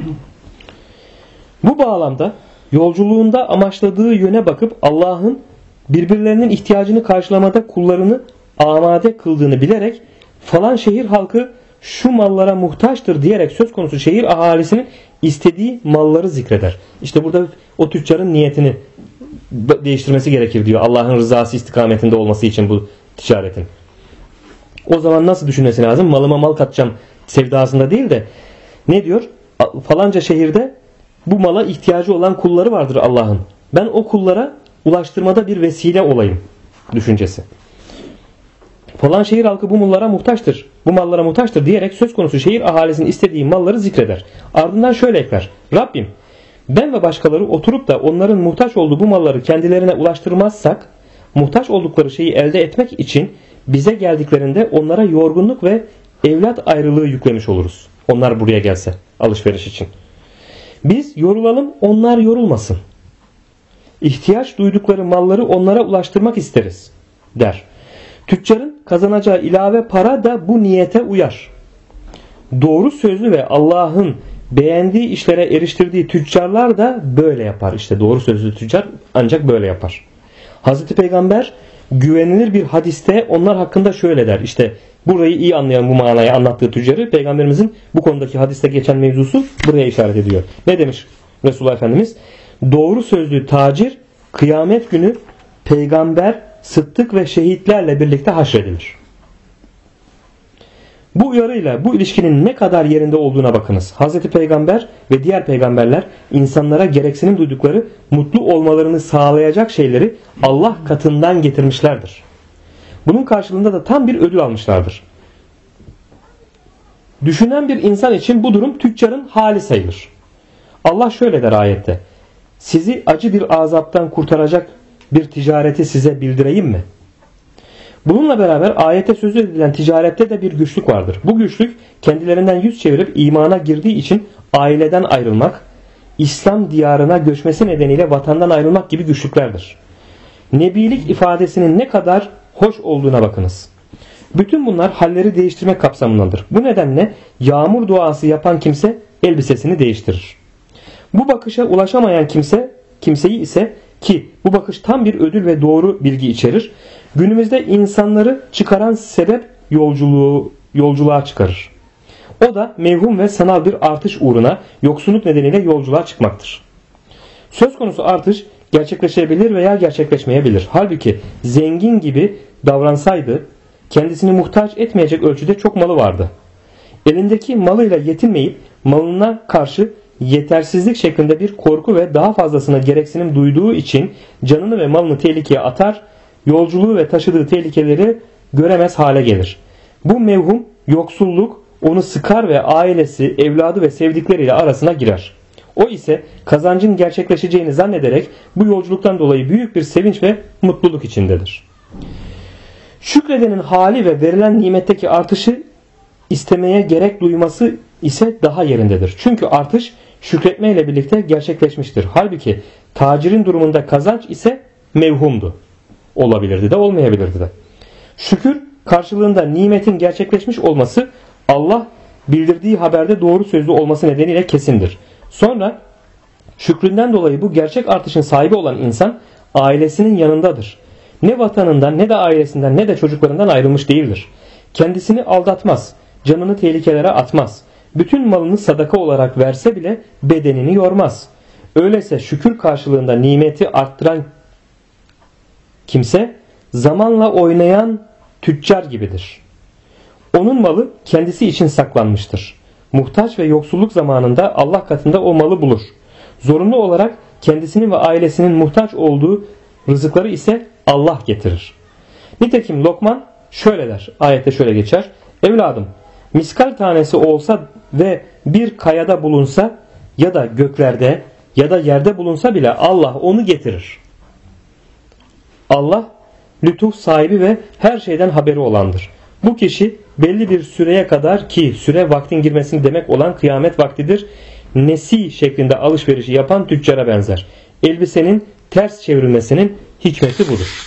Speaker 1: Bu bağlamda yolculuğunda amaçladığı yöne bakıp Allah'ın birbirlerinin ihtiyacını karşılamada kullarını amade kıldığını bilerek falan şehir halkı şu mallara muhtaçtır diyerek söz konusu şehir ahalisinin istediği malları zikreder. İşte burada o tüccarın niyetini değiştirmesi gerekir diyor. Allah'ın rızası istikametinde olması için bu ticaretin. O zaman nasıl düşünmesi lazım? Malıma mal katacağım sevdasında değil de ne diyor? Falanca şehirde bu mala ihtiyacı olan kulları vardır Allah'ın. Ben o kullara ulaştırmada bir vesile olayım düşüncesi. Falan şehir halkı bu mallara muhtaçtır. Bu mallara muhtaçtır diyerek söz konusu şehir ahalisinin istediği malları zikreder. Ardından şöyle ekler. Rabbim, ben ve başkaları oturup da onların muhtaç olduğu bu malları kendilerine ulaştırmazsak, muhtaç oldukları şeyi elde etmek için bize geldiklerinde onlara yorgunluk ve evlat ayrılığı yüklemiş oluruz. Onlar buraya gelse alışveriş için. Biz yorulalım, onlar yorulmasın. İhtiyaç duydukları malları onlara ulaştırmak isteriz der. Tüccarın kazanacağı ilave para da bu niyete uyar. Doğru sözlü ve Allah'ın beğendiği işlere eriştirdiği tüccarlar da böyle yapar. İşte doğru sözlü tüccar ancak böyle yapar. Hazreti Peygamber güvenilir bir hadiste onlar hakkında şöyle der. İşte burayı iyi anlayan bu manayı anlattığı tüccarı Peygamberimizin bu konudaki hadiste geçen mevzusu buraya işaret ediyor. Ne demiş Resulullah Efendimiz? Doğru sözlü tacir kıyamet günü peygamber, sıddık ve şehitlerle birlikte haşredilir. Bu uyarıyla bu ilişkinin ne kadar yerinde olduğuna bakınız. Hazreti Peygamber ve diğer peygamberler insanlara gereksinim duydukları mutlu olmalarını sağlayacak şeyleri Allah katından getirmişlerdir. Bunun karşılığında da tam bir ödül almışlardır. Düşünen bir insan için bu durum tüccarın hali sayılır. Allah şöyle der ayette: sizi acı bir azaptan kurtaracak bir ticareti size bildireyim mi? Bununla beraber ayete sözü edilen ticarette de bir güçlük vardır. Bu güçlük kendilerinden yüz çevirip imana girdiği için aileden ayrılmak, İslam diyarına göçmesi nedeniyle vatandan ayrılmak gibi güçlüklerdir. Nebilik ifadesinin ne kadar hoş olduğuna bakınız. Bütün bunlar halleri değiştirmek kapsamındadır. Bu nedenle yağmur duası yapan kimse elbisesini değiştirir. Bu bakışa ulaşamayan kimseyi ise, ki bu bakış tam bir ödül ve doğru bilgi içerir, günümüzde insanları çıkaran sebep yolculuğa çıkarır. O da mevhum ve sanal bir artış uğruna yoksunluk nedeniyle yolculuğa çıkmaktır. Söz konusu artış gerçekleşebilir veya gerçekleşmeyebilir. Halbuki zengin gibi davransaydı kendisini muhtaç etmeyecek ölçüde çok malı vardı. Elindeki malıyla yetinmeyip malına karşı yetersizlik şeklinde bir korku ve daha fazlasına gereksinim duyduğu için canını ve malını tehlikeye atar, yolculuğu ve taşıdığı tehlikeleri göremez hale gelir. Bu mevhum yoksulluk onu sıkar ve ailesi, evladı ve sevdikleriyle arasına girer. O ise kazancın gerçekleşeceğini zannederek bu yolculuktan dolayı büyük bir sevinç ve mutluluk içindedir. Şükredenin hali ve verilen nimetteki artışı istemeye gerek duyması ise daha yerindedir. Çünkü artış şükretmeyle birlikte gerçekleşmiştir. Halbuki tacirin durumunda kazanç ise mevhumdu. Olabilirdi de olmayabilirdi de. Şükür karşılığında nimetin gerçekleşmiş olması Allah bildirdiği haberde doğru sözlü olması nedeniyle kesindir. Sonra şükründen dolayı bu gerçek artışın sahibi olan insan ailesinin yanındadır. Ne vatanından ne de ailesinden ne de çocuklarından ayrılmış değildir. Kendisini aldatmaz, canını tehlikelere atmaz. Bütün malını sadaka olarak verse bile bedenini yormaz. Öyleyse şükür karşılığında nimeti arttıran kimse zamanla oynayan tüccar gibidir. Onun malı kendisi için saklanmıştır. Muhtaç ve yoksulluk zamanında Allah katında o malı bulur. Zorunlu olarak kendisinin ve ailesinin muhtaç olduğu rızıkları ise Allah getirir. Nitekim Lokman şöyle der, ayette şöyle geçer: evladım, miskal tanesi olsa ve bir kayada bulunsa ya da göklerde ya da yerde bulunsa bile Allah onu getirir. Allah lütuf sahibi ve her şeyden haberi olandır. Bu kişi belli bir süreye kadar, ki süre vaktin girmesini demek olan kıyamet vaktidir, nesi şeklinde alışverişi yapan tüccara benzer. Elbisenin ters çevrilmesinin hikmeti budur.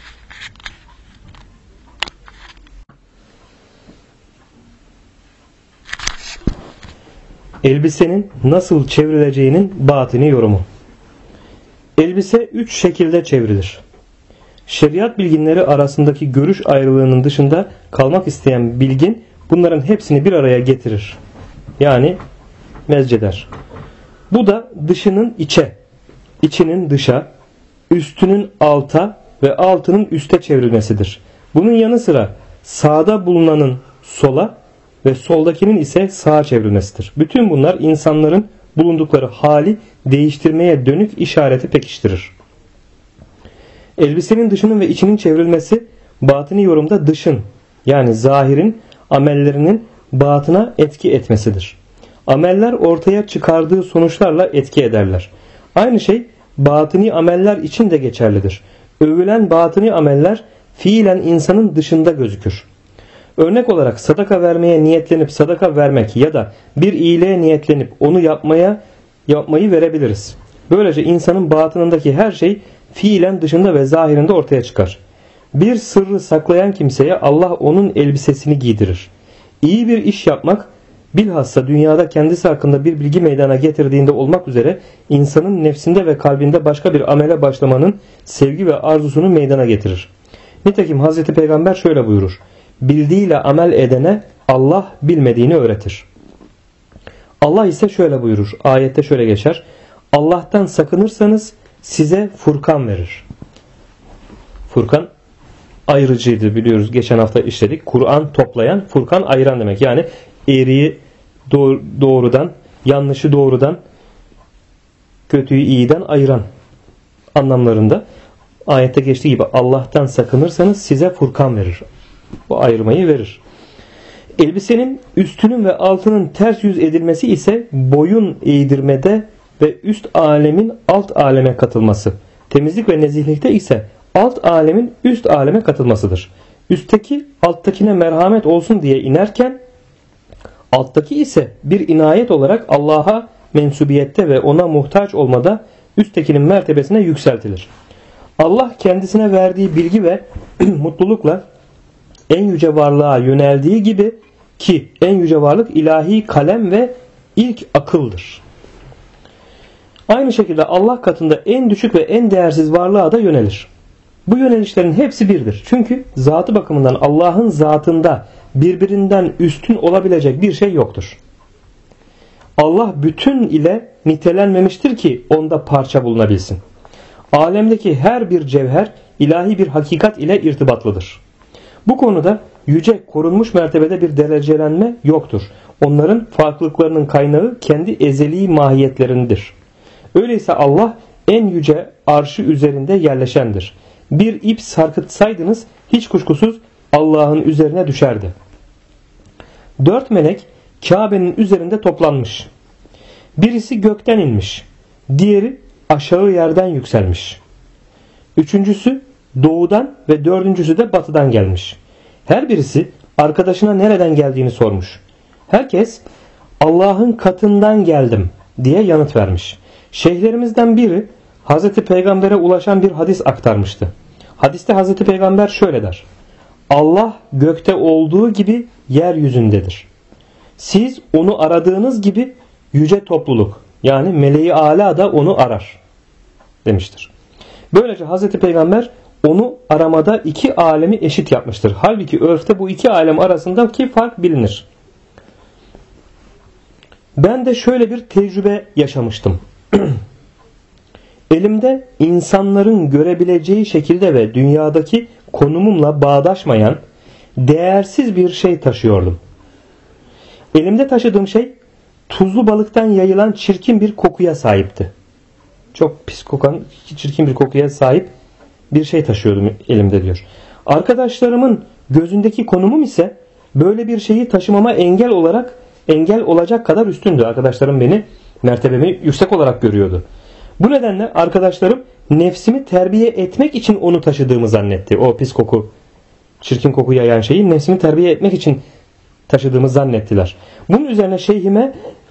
Speaker 1: Elbisenin nasıl çevrileceğinin batini yorumu. Elbise 3 şekilde çevrilir. Şeriat bilginleri arasındaki görüş ayrılığının dışında kalmak isteyen bilgin bunların hepsini bir araya getirir. Yani mezceder. Bu da dışının içe, içinin dışa, üstünün alta ve altının üste çevrilmesidir. Bunun yanı sıra sağda bulunanın sola ve soldakinin ise sağa çevrilmesidir. Bütün bunlar insanların bulundukları hali değiştirmeye dönük işareti pekiştirir. Elbisenin dışının ve içinin çevrilmesi batini yorumda dışın, yani zahirin amellerinin batına etki etmesidir. Ameller ortaya çıkardığı sonuçlarla etki ederler. Aynı şey batini ameller için de geçerlidir. Övülen batini ameller fiilen insanın dışında gözükür. Örnek olarak sadaka vermeye niyetlenip sadaka vermek ya da bir iyiliğe niyetlenip onu yapmayı verebiliriz. Böylece insanın batınındaki her şey fiilen dışında ve zahirinde ortaya çıkar. Bir sırrı saklayan kimseye Allah onun elbisesini giydirir. İyi bir iş yapmak, bilhassa dünyada kendisi hakkında bir bilgi meydana getirdiğinde olmak üzere insanın nefsinde ve kalbinde başka bir amele başlamanın sevgi ve arzusunu meydana getirir. Nitekim Hazreti Peygamber şöyle buyurur. Bildiğiyle amel edene Allah bilmediğini öğretir. Allah ise şöyle buyurur. Ayette şöyle geçer. Allah'tan sakınırsanız size Furkan verir. Furkan ayrıcıydı, biliyoruz. Geçen hafta işledik. Kur'an toplayan, Furkan ayıran demek. Yani eğriyi doğrudan, yanlışı doğrudan, kötüyü iyiden ayıran anlamlarında. Ayette geçtiği gibi Allah'tan sakınırsanız size Furkan verir. Bu ayırmayı verir. Elbisenin üstünün ve altının ters yüz edilmesi ise boyun eğdirmede ve üst alemin alt aleme katılması. Temizlik ve nezihlikte ise alt alemin üst aleme katılmasıdır. Üstteki alttakine merhamet olsun diye inerken alttaki ise bir inayet olarak Allah'a mensubiyette ve ona muhtaç olmada üsttekinin mertebesine yükseltilir. Allah kendisine verdiği bilgi ve mutlulukla en yüce varlığa yöneldiği gibi ki en yüce varlık ilahi kalem ve ilk akıldır. Aynı şekilde Allah katında en düşük ve en değersiz varlığa da yönelir. Bu yönelişlerin hepsi birdir. Çünkü zatı bakımından Allah'ın zatında birbirinden üstün olabilecek bir şey yoktur. Allah bütün ile nitelenmemiştir ki onda parça bulunabilsin. Alemdeki her bir cevher ilahi bir hakikat ile irtibatlıdır. Bu konuda yüce korunmuş mertebede bir derecelenme yoktur. Onların farklılıklarının kaynağı kendi ezeli mahiyetlerindir. Öyleyse Allah en yüce arşı üzerinde yerleşendir. Bir ip sarkıtsaydınız hiç kuşkusuz Allah'ın üzerine düşerdi. 4 melek Kabe'nin üzerinde toplanmış. Birisi gökten inmiş. Diğeri aşağı yerden yükselmiş. Üçüncüsü doğudan ve dördüncüsü de batıdan gelmiş. Her birisi arkadaşına nereden geldiğini sormuş. Herkes Allah'ın katından geldim diye yanıt vermiş. Şeyhlerimizden biri Hazreti Peygamber'e ulaşan bir hadis aktarmıştı. Hadiste Hazreti Peygamber şöyle der. Allah gökte olduğu gibi yeryüzündedir. Siz onu aradığınız gibi yüce topluluk yani meleği âlâ da onu arar demiştir. Böylece Hazreti Peygamber onu aramada iki alemi eşit yapmıştır. Halbuki örfte bu iki alem arasındaki fark bilinir. Ben de şöyle bir tecrübe yaşamıştım. Elimde insanların görebileceği şekilde ve dünyadaki konumumla bağdaşmayan değersiz bir şey taşıyordum. Elimde taşıdığım şey tuzlu balıktan yayılan çirkin bir kokuya sahipti. Çok pis kokan, çirkin bir kokuya sahip bir şey taşıyordum elimde diyor. Arkadaşlarımın gözündeki konumum ise böyle bir şeyi taşımama engel olacak kadar üstündü. Arkadaşlarım beni mertebemi yüksek olarak görüyordu. Bu nedenle arkadaşlarım nefsimi terbiye etmek için onu taşıdığımı zannetti. O pis koku, çirkin koku yayan şeyi nefsimi terbiye etmek için taşıdığımı zannettiler. Bunun üzerine şeyhime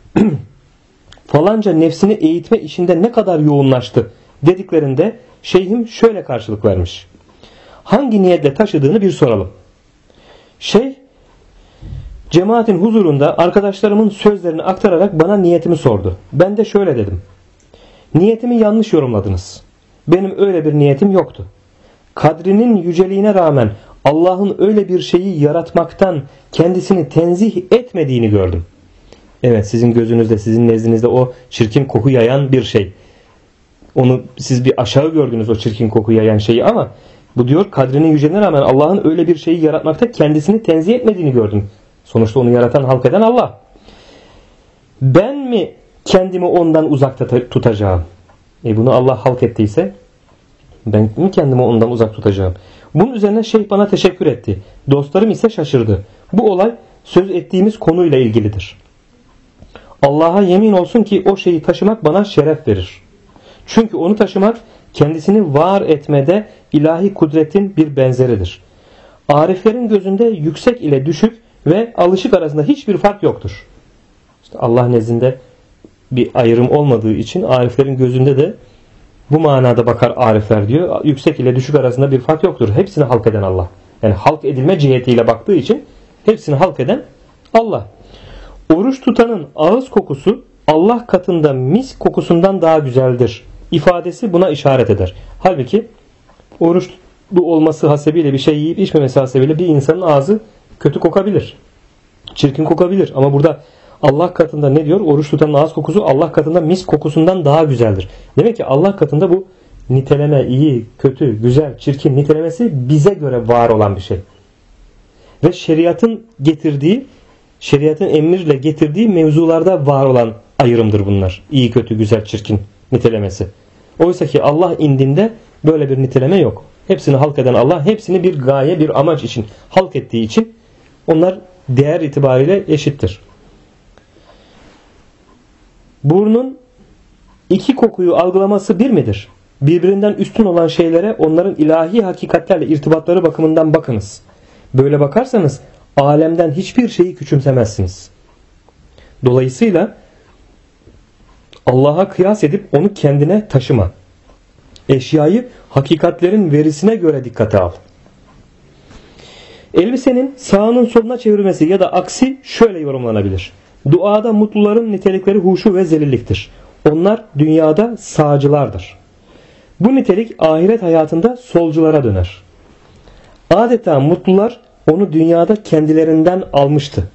Speaker 1: falanca nefsini eğitme işinde ne kadar yoğunlaştı dediklerinde şeyhim şöyle karşılık vermiş. Hangi niyetle taşıdığını bir soralım. Şeyh cemaatin huzurunda arkadaşlarımın sözlerini aktararak bana niyetimi sordu. Ben de şöyle dedim. Niyetimi yanlış yorumladınız. Benim öyle bir niyetim yoktu. Kadrinin yüceliğine rağmen Allah'ın öyle bir şeyi yaratmaktan kendisini tenzih etmediğini gördüm. Evet, sizin gözünüzde, sizin nezdinizde o çirkin koku yayan bir şey. Onu siz bir aşağı gördünüz, o çirkin koku yayan şeyi, ama bu diyor kadrinin yüceliğine rağmen Allah'ın öyle bir şeyi yaratmakta kendisini tenzih etmediğini gördüm. Sonuçta onu yaratan, halk eden Allah. Ben mi kendimi ondan uzakta tutacağım? Bunu Allah halk ettiyse ben mi kendimi ondan uzak tutacağım? Bunun üzerine şeyh bana teşekkür etti. Dostlarım ise şaşırdı. Bu olay söz ettiğimiz konuyla ilgilidir. Allah'a yemin olsun ki o şeyi taşımak bana şeref verir. Çünkü onu taşımak kendisini var etmede ilahi kudretin bir benzeridir. Ariflerin gözünde yüksek ile düşük ve alışık arasında hiçbir fark yoktur. İşte Allah nezdinde bir ayrım olmadığı için ariflerin gözünde de bu manada bakar arifler diyor. Yüksek ile düşük arasında bir fark yoktur. Hepsini halk eden Allah. Yani halk edilme cihetiyle baktığı için hepsini halk eden Allah. Oruç tutanın ağız kokusu Allah katında mis kokusundan daha güzeldir ifadesi buna işaret eder. Halbuki oruç olması hasebiyle, bir şey yiyip içmemesi hasebiyle bir insanın ağzı kötü kokabilir. Çirkin kokabilir. Ama burada Allah katında ne diyor? Oruç tutanın ağız kokusu Allah katında mis kokusundan daha güzeldir. Demek ki Allah katında bu niteleme, iyi, kötü, güzel, çirkin nitelemesi bize göre var olan bir şey. Ve şeriatın emirle getirdiği mevzularda var olan ayrımdır bunlar. İyi, kötü, güzel, çirkin nitelemesi. Oysa ki Allah indinde böyle bir niteleme yok. Hepsini halk eden Allah, hepsini bir gaye, bir amaç için halk ettiği için onlar değer itibariyle eşittir. Burnun iki kokuyu algılaması bir midir? Birbirinden üstün olan şeylere onların ilahi hakikatlerle irtibatları bakımından bakınız. Böyle bakarsanız alemden hiçbir şeyi küçümsemezsiniz. Dolayısıyla Allah'a kıyas edip onu kendine taşıma. Eşyayı hakikatlerin verisine göre dikkate al. Elbisenin sağının soluna çevirmesi ya da aksi şöyle yorumlanabilir. Duada mutluların nitelikleri huşu ve zelilliktir. Onlar dünyada sağcılardır. Bu nitelik ahiret hayatında solculara döner. Adeta mutlular onu dünyada kendilerinden almıştı.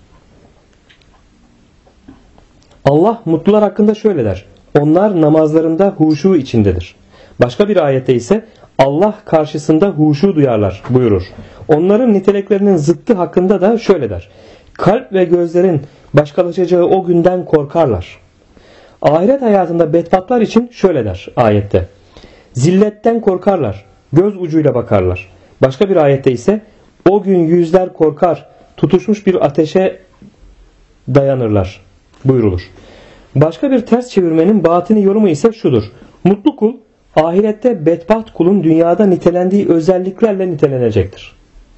Speaker 1: Allah mutlular hakkında şöyle der. Onlar namazlarında huşu içindedir. Başka bir ayette ise Allah karşısında huşu duyarlar buyurur. Onların niteliklerinin zıttı hakkında da şöyle der. Kalp ve gözlerin başkalaşacağı o günden korkarlar. Ahiret hayatında bedbahtlar için şöyle der ayette. Zilletten korkarlar, göz ucuyla bakarlar. Başka bir ayette ise o gün yüzler korkar, tutuşmuş bir ateşe dayanırlar buyurulur. Başka bir ters çevirmenin batini yorumu ise şudur. Mutlu kul ahirette bedbaht kulun dünyada nitelendiği özelliklerle nitelenecektir.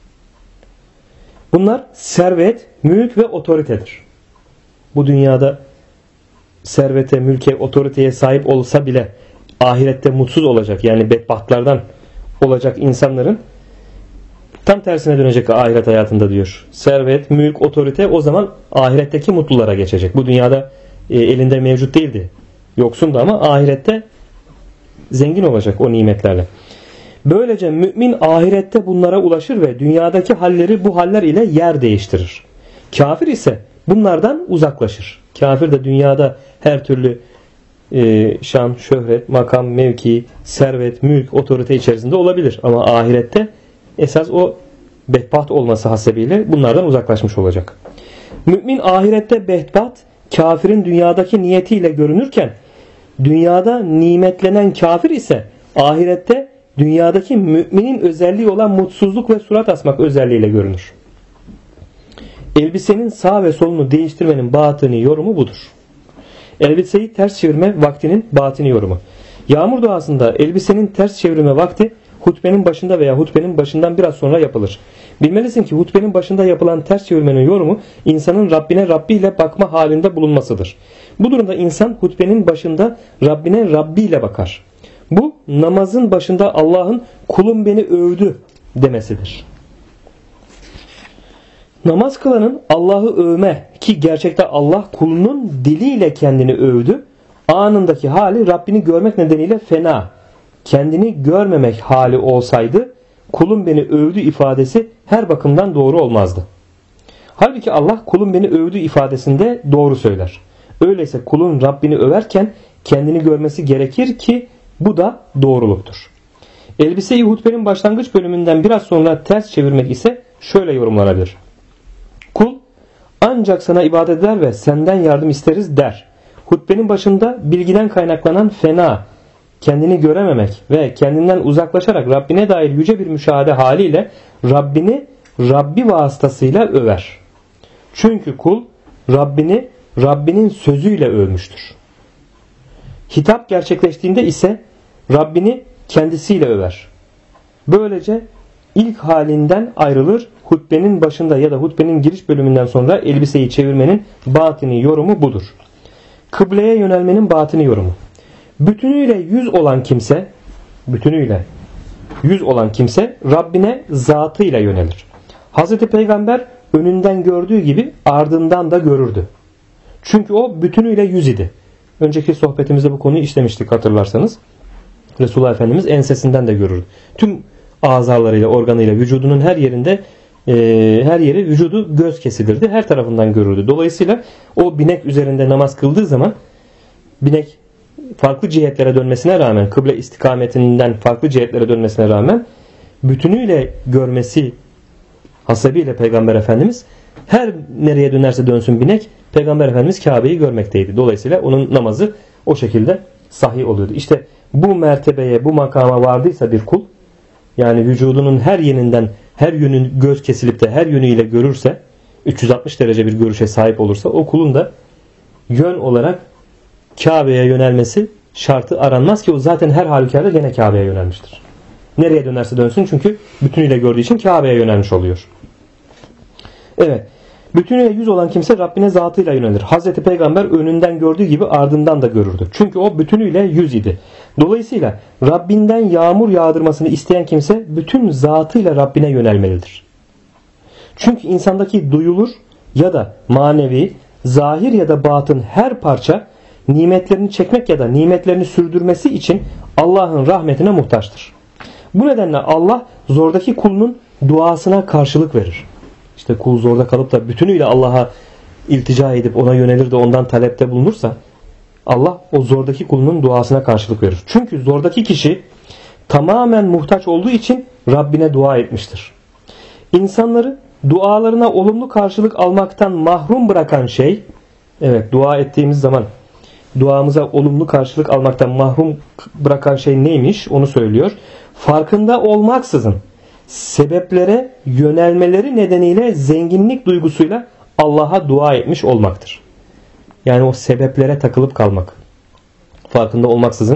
Speaker 1: Bunlar servet, mülk ve otoritedir. Bu dünyada servete, mülke, otoriteye sahip olsa bile ahirette mutsuz olacak, yani bedbahtlardan olacak insanların tam tersine dönecek ahiret hayatında diyor. Servet, mülk, otorite o zaman ahiretteki mutlulara geçecek. Bu dünyada elinde mevcut değildi. Yoksundu ama ahirette zengin olacak o nimetlerle. Böylece mümin ahirette bunlara ulaşır ve dünyadaki halleri bu haller ile yer değiştirir. Kafir ise bunlardan uzaklaşır. Kafir de dünyada her türlü şan, şöhret, makam, mevki, servet, mülk, otorite içerisinde olabilir. Ama ahirette esas o bedbaht olması hasebiyle bunlardan uzaklaşmış olacak. Mümin ahirette bedbaht, kafirin dünyadaki niyetiyle görünürken dünyada nimetlenen kafir ise ahirette dünyadaki müminin özelliği olan mutsuzluk ve surat asmak özelliğiyle görünür. Elbisenin sağ ve solunu değiştirmenin batini yorumu budur. Elbiseyi ters çevirme vaktinin batini yorumu. Yağmur duasında elbisenin ters çevirme vakti hutbenin başında veya hutbenin başından biraz sonra yapılır. Bilmelisin ki hutbenin başında yapılan ters çevirmenin yorumu insanın Rabbine Rabbi ile bakma halinde bulunmasıdır. Bu durumda insan hutbenin başında Rabbine Rabbi ile bakar. Bu namazın başında Allah'ın kulum beni övdü demesidir. Namaz kılanın Allah'ı övme, ki gerçekte Allah kulunun diliyle kendini övdü, anındaki hali Rabbini görmek nedeniyle fena, kendini görmemek hali olsaydı kulum beni övdü ifadesi her bakımdan doğru olmazdı. Halbuki Allah kulum beni övdü ifadesinde doğru söyler. Öyleyse kulun Rabbini överken kendini görmesi gerekir ki bu da doğruluktur. Elbiseyi hutbenin başlangıç bölümünden biraz sonra ters çevirmek ise şöyle yorumlanabilir. Kul ancak sana ibadet eder ve senden yardım isteriz der. Hutbenin başında bilgiden kaynaklanan fena, kendini görememek ve kendinden uzaklaşarak Rabbine dair yüce bir müşahede haliyle Rabbini Rabbi vasıtasıyla över. Çünkü kul Rabbini Rabbinin sözüyle övmüştür. Hitap gerçekleştiğinde ise Rabbini kendisiyle över. Böylece ilk halinden ayrılır. Hutbenin başında ya da hutbenin giriş bölümünden sonra elbiseyi çevirmenin batini yorumu budur. Kıbleye yönelmenin batini yorumu. Bütünüyle yüz olan kimse Rabbine zatıyla yönelir. Hazreti Peygamber önünden gördüğü gibi ardından da görürdü. Çünkü o bütünüyle yüz idi. Önceki sohbetimizde bu konuyu işlemiştik hatırlarsanız. Resulullah Efendimiz ensesinden de görürdü. Tüm azalarıyla, organıyla, vücudunun her yerinde her yeri vücudu göz kesilirdi. Her tarafından görürdü. Dolayısıyla o binek üzerinde namaz kıldığı zaman binek farklı cihetlere dönmesine rağmen, kıble istikametinden farklı cihetlere dönmesine rağmen bütünüyle görmesi hasebiyle Peygamber Efendimiz her nereye dönerse dönsün binek Peygamber Efendimiz Kabe'yi görmekteydi. Dolayısıyla onun namazı o şekilde sahih oluyordu. İşte bu mertebeye, bu makama vardıysa bir kul, yani vücudunun her yerinden her yönü göz kesilip de her yönüyle görürse, 360 derece bir görüşe sahip olursa, o kulun da yön olarak Kabe'ye yönelmesi şartı aranmaz ki o zaten her halükarda gene Kabe'ye yönelmiştir. Nereye dönerse dönsün çünkü bütünüyle gördüğü için Kabe'ye yönelmiş oluyor. Evet. Bütünüyle yüz olan kimse Rabbine zatıyla yönelir. Hazreti Peygamber önünden gördüğü gibi ardından da görürdü. Çünkü o bütünüyle yüz idi. Dolayısıyla Rabbinden yağmur yağdırmasını isteyen kimse bütün zatıyla Rabbine yönelmelidir. Çünkü insandaki duyulur ya da manevi, zahir ya da batın her parça nimetlerini çekmek ya da nimetlerini sürdürmesi için Allah'ın rahmetine muhtaçtır. Bu nedenle Allah zordaki kulunun duasına karşılık verir. İşte kul zorda kalıp da bütünüyle Allah'a iltica edip ona yönelir de ondan talepte bulunursa Allah o zordaki kulunun duasına karşılık verir. Çünkü zordaki kişi tamamen muhtaç olduğu için Rabbine dua etmiştir. İnsanları dualarına olumlu karşılık almaktan mahrum bırakan şey, evet, dua ettiğimiz zaman duamıza olumlu karşılık almaktan mahrum bırakan şey neymiş onu söylüyor. Farkında olmaksızın sebeplere yönelmeleri nedeniyle zenginlik duygusuyla Allah'a dua etmiş olmaktır. Yani o sebeplere takılıp kalmak. Farkında olmaksızın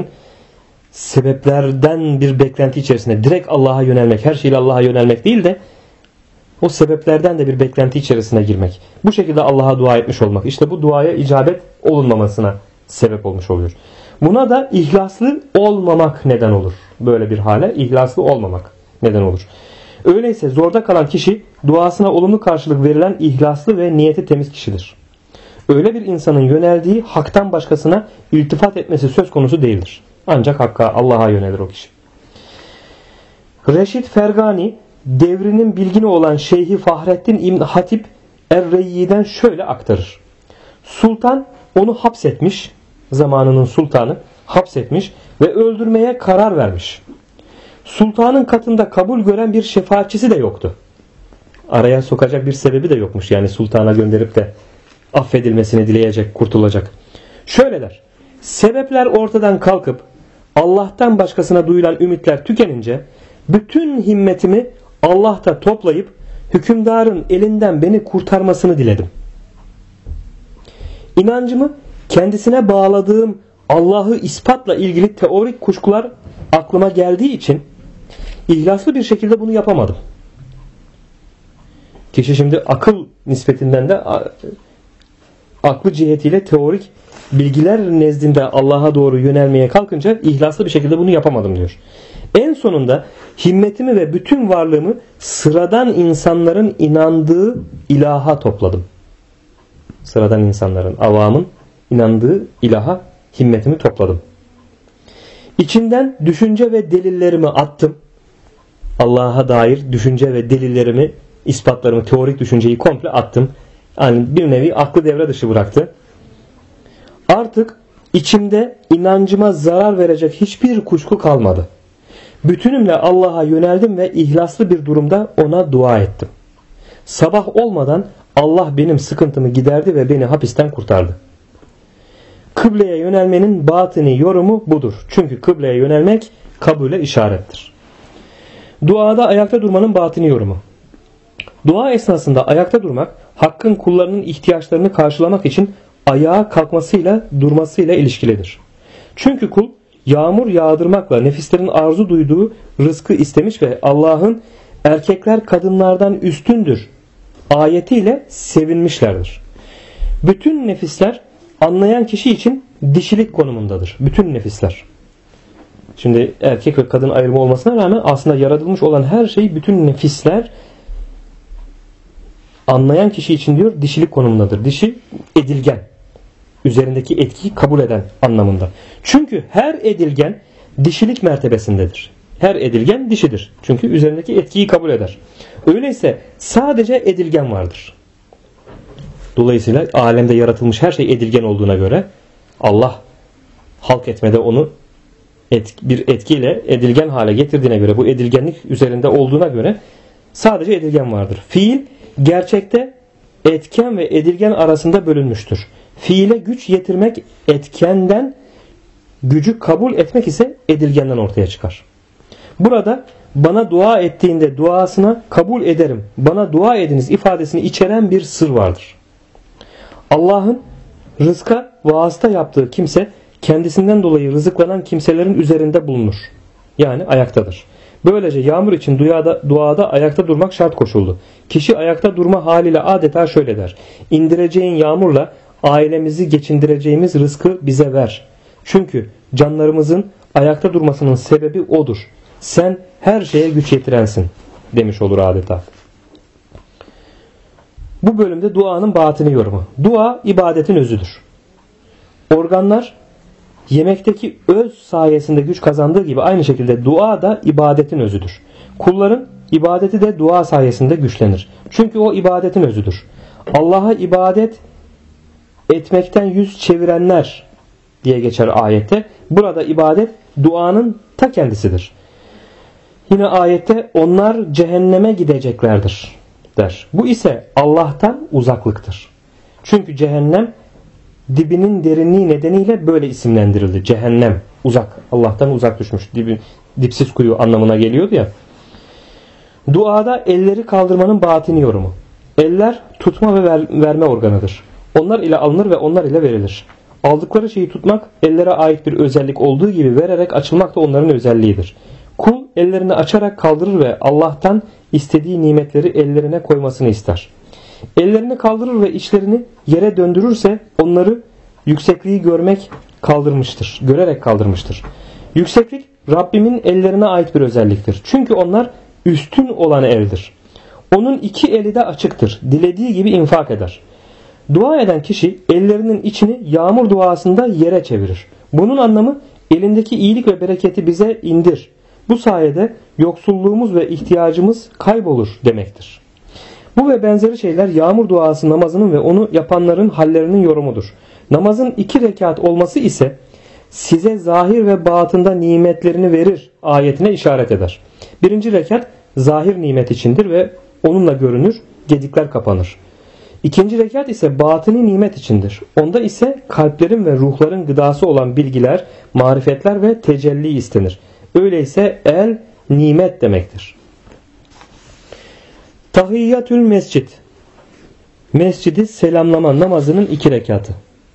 Speaker 1: sebeplerden bir beklenti içerisinde direkt Allah'a yönelmek, her şeyle Allah'a yönelmek değil de o sebeplerden de bir beklenti içerisine girmek. Bu şekilde Allah'a dua etmiş olmak. İşte bu duaya icabet olunmamasına sebep olmuş oluyor. Buna da ihlaslı olmamak neden olur. Böyle bir hale ihlaslı olmamak neden olur. Öyleyse zorda kalan kişi duasına olumlu karşılık verilen ihlaslı ve niyeti temiz kişidir. Öyle bir insanın yöneldiği haktan başkasına iltifat etmesi söz konusu değildir. Ancak Hakk'a, Allah'a yönelir o kişi. Reşid Fergani devrinin bilgini olan Şeyhi Fahrettin İbn Hatip Er-Reyyi'den şöyle aktarır. Sultan onu hapsetmiş, zamanının sultanı hapsetmiş ve öldürmeye karar vermiş. Sultanın katında kabul gören bir şefaatçisi de yoktu. Araya sokacak bir sebebi de yokmuş. Yani sultana gönderip de affedilmesini dileyecek, kurtulacak. Şöyle der. Sebepler ortadan kalkıp Allah'tan başkasına duyulan ümitler tükenince bütün himmetimi Allah'ta toplayıp hükümdarın elinden beni kurtarmasını diledim. İnancımı kendisine bağladığım Allah'ı ispatla ilgili teorik kuşkular aklıma geldiği için ihlaslı bir şekilde bunu yapamadım. Kişi şimdi akıl nispetinden de aklı cihetiyle teorik bilgiler nezdinde Allah'a doğru yönelmeye kalkınca ihlaslı bir şekilde bunu yapamadım diyor. En sonunda himmetimi ve bütün varlığımı sıradan insanların inandığı ilaha topladım. Sıradan insanların, avamın inandığı ilaha himmetimi topladım. İçinden düşünce ve delillerimi attım. Allah'a dair düşünce ve delillerimi, ispatlarımı, teorik düşünceyi komple attım. Yani bir nevi aklı devre dışı bıraktı. Artık içimde inancıma zarar verecek hiçbir kuşku kalmadı. Bütünümle Allah'a yöneldim ve ihlaslı bir durumda ona dua ettim. Sabah olmadan Allah benim sıkıntımı giderdi ve beni hapisten kurtardı. Kıbleye yönelmenin batini yorumu budur. Çünkü kıbleye yönelmek kabule işarettir. Duada ayakta durmanın batini yorumu. Dua esnasında ayakta durmak, Hakk'ın kullarının ihtiyaçlarını karşılamak için ayağa kalkmasıyla, durmasıyla ilişkilidir. Çünkü kul yağmur yağdırmakla nefislerin arzu duyduğu rızkı istemiş ve Allah'ın erkekler kadınlardan üstündür ayetiyle sevinmişlerdir. Bütün nefisler anlayan kişi için dişilik konumundadır. Bütün nefisler. Şimdi erkek ve kadın ayrımı olmasına rağmen aslında yaratılmış olan her şey, bütün nefisler anlayan kişi için diyor dişilik konumundadır. Dişi edilgen. Üzerindeki etkiyi kabul eden anlamında. Çünkü her edilgen dişilik mertebesindedir. Her edilgen dişidir. Çünkü üzerindeki etkiyi kabul eder. Öyleyse sadece edilgen vardır. Dolayısıyla alemde yaratılmış her şey edilgen olduğuna göre Allah halk etmede onu bir etkiyle edilgen hale getirdiğine göre, bu edilgenlik üzerinde olduğuna göre sadece edilgen vardır. Fiil gerçekte etken ve edilgen arasında bölünmüştür. Fiile güç yetirmek etkenden, gücü kabul etmek ise edilgenden ortaya çıkar. Burada bana dua ettiğinde duasına kabul ederim, bana dua ediniz ifadesini içeren bir sır vardır. Allah'ın rızka vasıta yaptığı kimse kendisinden dolayı rızıklanan kimselerin üzerinde bulunur. Yani ayaktadır. Böylece yağmur için duada ayakta durmak şart koşuldu. Kişi ayakta durma haliyle adeta şöyle der: İndireceğin yağmurla ailemizi geçindireceğimiz rızkı bize ver. Çünkü canlarımızın ayakta durmasının sebebi odur. Sen her şeye güç yetirensin demiş olur adeta. Bu bölümde duanın batini yorumu. Dua ibadetin özüdür. Organlar yemekteki öz sayesinde güç kazandığı gibi aynı şekilde dua da ibadetin özüdür. Kulların ibadeti de dua sayesinde güçlenir. Çünkü o ibadetin özüdür. Allah'a ibadet etmekten yüz çevirenler diye geçer ayette. Burada ibadet duanın ta kendisidir. Yine ayette onlar cehenneme gideceklerdir der. Bu ise Allah'tan uzaklıktır. Çünkü cehennem dibinin derinliği nedeniyle böyle isimlendirildi. Cehennem uzak. Allah'tan uzak düşmüş. Dipsiz kuyu anlamına geliyordu ya. Duada elleri kaldırmanın batini yorumu. Eller tutma ve verme organıdır. Onlar ile alınır ve onlar ile verilir. Aldıkları şeyi tutmak ellere ait bir özellik olduğu gibi vererek açılmak da onların özelliğidir. Kul ellerini açarak kaldırır ve Allah'tan istediği nimetleri ellerine koymasını ister. Ellerini kaldırır ve içlerini yere döndürürse onları yüksekliği görerek kaldırmıştır. Yükseklik Rabbimin ellerine ait bir özelliktir. Çünkü onlar üstün olan eldir. Onun iki eli de açıktır. Dilediği gibi infak eder. Dua eden kişi ellerinin içini yağmur duasında yere çevirir. Bunun anlamı elindeki iyilik ve bereketi bize indir. Bu sayede yoksulluğumuz ve ihtiyacımız kaybolur demektir. Bu ve benzeri şeyler yağmur duası namazının ve onu yapanların hallerinin yorumudur. Namazın 2 rekat olması ise size zahir ve batında nimetlerini verir ayetine işaret eder. 1. rekat zahir nimet içindir ve onunla görünür, gedikler kapanır. 2. rekat ise batini nimet içindir. Onda ise kalplerin ve ruhların gıdası olan bilgiler, marifetler ve tecelli istenir. Öyleyse el nimet demektir. Tahiyyatül mescid. Mescidi selamlama namazının 2 rekatı.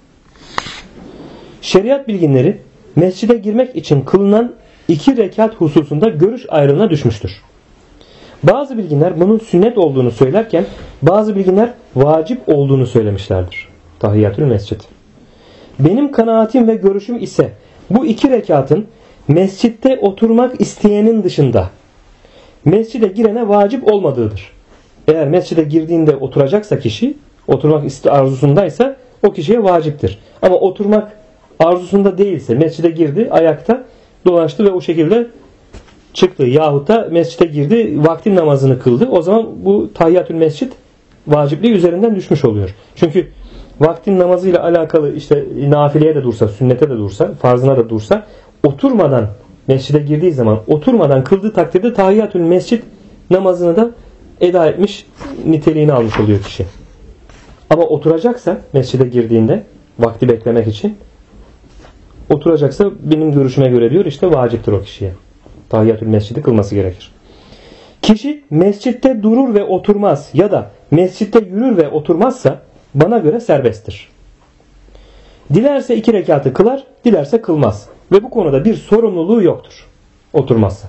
Speaker 1: Şeriat bilginleri mescide girmek için kılınan 2 rekat hususunda görüş ayrılığına düşmüştür. Bazı bilginler bunun sünnet olduğunu söylerken bazı bilginler vacip olduğunu söylemişlerdir. Tahiyyatül mescid. Benim kanaatim ve görüşüm ise bu 2 rekatın mescitte oturmak isteyenin dışında mescide girene vacip olmadığıdır. Eğer mescide girdiğinde oturacaksa kişi, oturmak arzusundaysa o kişiye vaciptir. Ama oturmak arzusunda değilse, mescide girdi, ayakta dolaştı ve o şekilde çıktı. Yahut da mescide girdi, vaktin namazını kıldı. O zaman bu tahiyyatül mescid vacipliği üzerinden düşmüş oluyor. Çünkü vaktin namazıyla alakalı işte nafileye de dursa, sünnete de dursa, farzına da dursa oturmadan mescide girdiği zaman oturmadan kıldığı takdirde tahiyyatül mescid namazını da eda etmiş niteliğini almış oluyor kişi. Ama oturacaksa mescide girdiğinde vakti beklemek için oturacaksa benim görüşüme göre diyor işte vaciptir o kişiye. Tahiyyatül mescidi kılması gerekir. Kişi mescitte durur ve oturmaz ya da mescitte yürür ve oturmazsa bana göre serbesttir. Dilerse 2 rekatı kılar, dilerse kılmaz. Ve bu konuda bir sorumluluğu yoktur. Oturmazsa.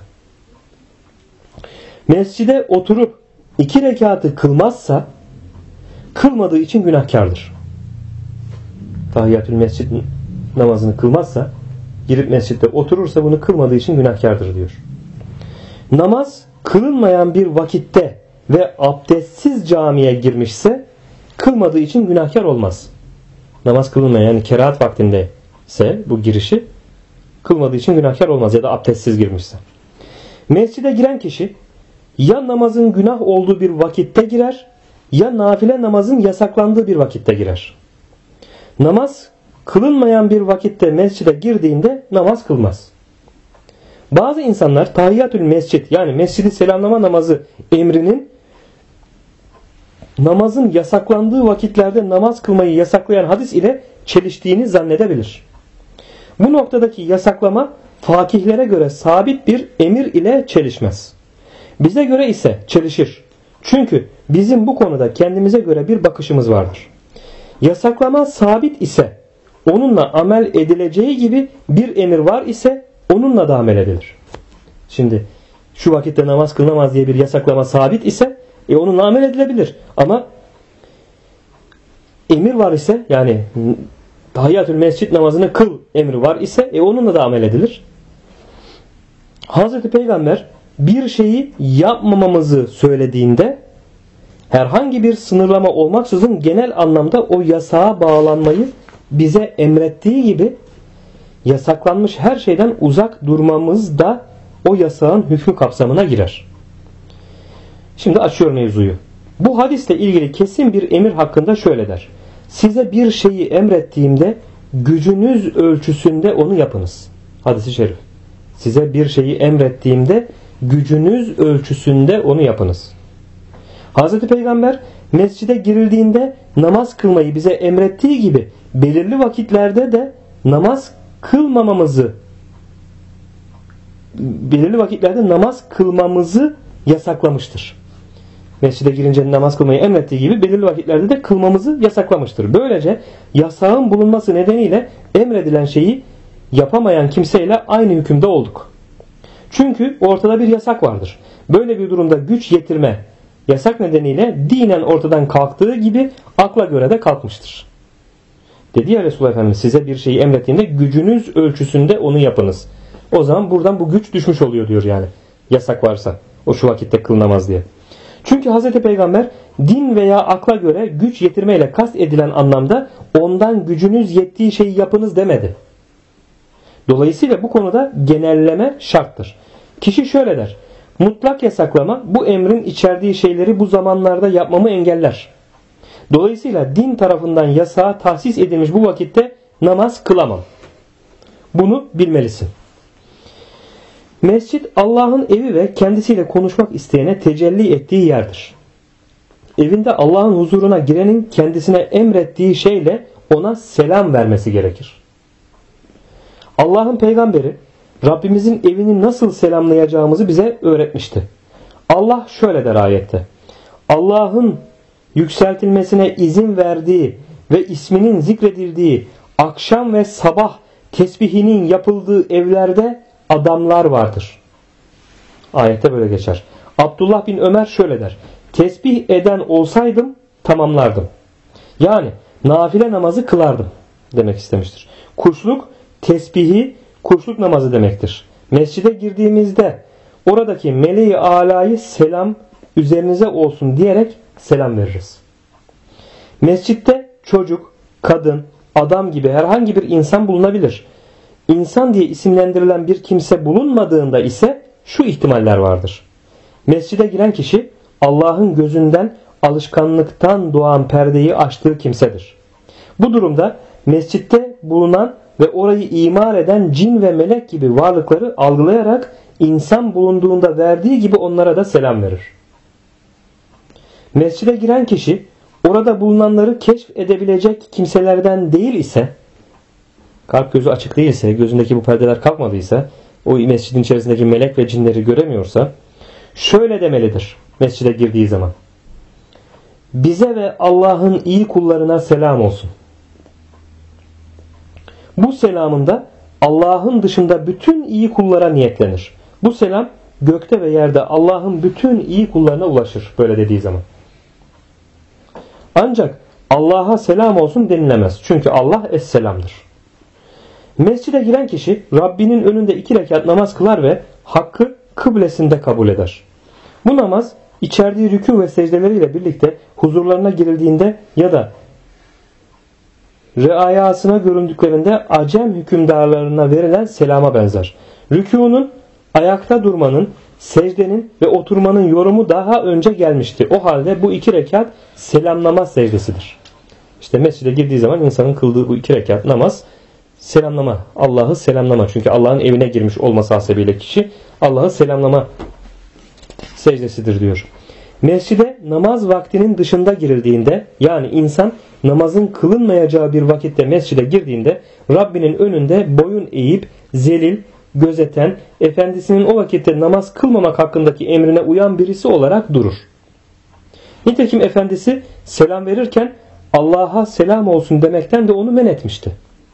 Speaker 1: Mescide oturup 2 rekatı kılmazsa kılmadığı için günahkardır. Tahiyyatül mescid namazını kılmazsa, girip mescitte oturursa bunu kılmadığı için günahkardır diyor. Namaz kılınmayan bir vakitte ve abdestsiz camiye girmişse kılmadığı için günahkar olmaz. Namaz kılınmayan yani kerahat vaktinde ise bu girişi kılmadığı için günahkar olmaz ya da abdestsiz girmişse. Mescide giren kişi ya namazın günah olduğu bir vakitte girer ya nafile namazın yasaklandığı bir vakitte girer. Namaz kılınmayan bir vakitte mescide girdiğinde namaz kılmaz. Bazı insanlar tahiyyatül mescid yani mescidi selamlama namazı emrinin namazın yasaklandığı vakitlerde namaz kılmayı yasaklayan hadis ile çeliştiğini zannedebilir. Bu noktadaki yasaklama fakihlere göre sabit bir emir ile çelişmez. Bize göre ise çelişir. Çünkü bizim bu konuda kendimize göre bir bakışımız vardır. Yasaklama sabit ise onunla amel edileceği gibi bir emir var ise onunla da amel edilir. Şimdi şu vakitte namaz kılınamaz diye bir yasaklama sabit ise onunla amel edilebilir. Ama emir var ise yani tahiyyatül mescid namazını kıl emri var ise onunla da amel edilir. Hazreti Peygamber bir şeyi yapmamamızı söylediğinde herhangi bir sınırlama olmaksızın genel anlamda o yasağa bağlanmayı bize emrettiği gibi yasaklanmış her şeyden uzak durmamız da o yasağın hükmü kapsamına girer. Şimdi açıyorum mevzuyu. Bu hadisle ilgili kesin bir emir hakkında şöyle der. Size bir şeyi emrettiğimde gücünüz ölçüsünde onu yapınız. Hadis-i şerif. Size bir şeyi emrettiğimde gücünüz ölçüsünde onu yapınız. Hazreti Peygamber mescide girildiğinde namaz kılmayı bize emrettiği gibi belirli vakitlerde de namaz kılmamızı yasaklamıştır. Mescide girince namaz kılmayı emrettiği gibi belirli vakitlerde de kılmamızı yasaklamıştır. Böylece yasağın bulunması nedeniyle emredilen şeyi yapamayan kimseyle aynı hükümde olduk. Çünkü ortada bir yasak vardır. Böyle bir durumda güç yetirme yasak nedeniyle dinen ortadan kalktığı gibi akla göre de kalkmıştır. Dedi ya Resulullah Efendimiz size bir şeyi emrettiğinde gücünüz ölçüsünde onu yapınız. O zaman buradan bu güç düşmüş oluyor diyor yani. Yasak varsa o şu vakitte kılınamaz diye. Çünkü Hazreti Peygamber din veya akla göre güç yetirmeyle kast edilen anlamda ondan gücünüz yettiği şeyi yapınız demedi. Dolayısıyla bu konuda genelleme şarttır. Kişi şöyle der. Mutlak yasaklama bu emrin içerdiği şeyleri bu zamanlarda yapmamı engeller. Dolayısıyla din tarafından yasağa tahsis edilmiş bu vakitte namaz kılamam. Bunu bilmelisin. Mescid Allah'ın evi ve kendisiyle konuşmak isteyene tecelli ettiği yerdir. Evinde Allah'ın huzuruna girenin kendisine emrettiği şeyle ona selam vermesi gerekir. Allah'ın peygamberi Rabbimizin evini nasıl selamlayacağımızı bize öğretmişti. Allah şöyle der ayette. Allah'ın yükseltilmesine izin verdiği ve isminin zikredildiği akşam ve sabah tesbihinin yapıldığı evlerde adamlar vardır. Ayette böyle geçer. Abdullah bin Ömer şöyle der. Tesbih eden olsaydım tamamlardım. Yani nafile namazı kılardım demek istemiştir. Kuşluk tesbihi kuşluk namazı demektir. Mescide girdiğimizde oradaki meleği alayı selam üzerinize olsun diyerek selam veririz. Mescitte çocuk, kadın, adam gibi herhangi bir insan bulunabilir. İnsan diye isimlendirilen bir kimse bulunmadığında ise şu ihtimaller vardır. Mescide giren kişi Allah'ın gözünden alışkanlıktan doğan perdeyi açtığı kimsedir. Bu durumda mescitte bulunan ve orayı imar eden cin ve melek gibi varlıkları algılayarak insan bulunduğunda verdiği gibi onlara da selam verir. Mescide giren kişi orada bulunanları keşfedebilecek kimselerden değil ise, kalp gözü açık değilse, gözündeki bu perdeler kalkmadıysa, o mescidin içerisindeki melek ve cinleri göremiyorsa, şöyle demelidir mescide girdiği zaman. Bize ve Allah'ın iyi kullarına selam olsun. Bu selamında Allah'ın dışında bütün iyi kullara niyetlenir. Bu selam gökte ve yerde Allah'ın bütün iyi kullarına ulaşır böyle dediği zaman. Ancak Allah'a selam olsun denilemez. Çünkü Allah es-selamdır. Mescide giren kişi Rabbinin önünde 2 rekat namaz kılar ve hakkı kıblesinde kabul eder. Bu namaz içerdiği rükû ve secdeleriyle birlikte huzurlarına girildiğinde ya da reayasına göründüklerinde acem hükümdarlarına verilen selama benzer. Rükûnun, ayakta durmanın secdenin ve oturmanın yorumu daha önce gelmişti. O halde bu 2 rekat selamlama secdesidir. İşte mescide girdiği zaman insanın kıldığı bu 2 rekat namaz selamlama. Allah'ı selamlama. Çünkü Allah'ın evine girmiş olması hasebiyle kişi Allah'ı selamlama secdesidir diyor. Mescide namaz vaktinin dışında girildiğinde, yani insan namazın kılınmayacağı bir vakitte mescide girdiğinde Rabbinin önünde boyun eğip zelil, gözeten, efendisinin o vakitte namaz kılmamak hakkındaki emrine uyan birisi olarak durur. Nitekim efendisi selam verirken Allah'a selam olsun demekten de onu men etmişti.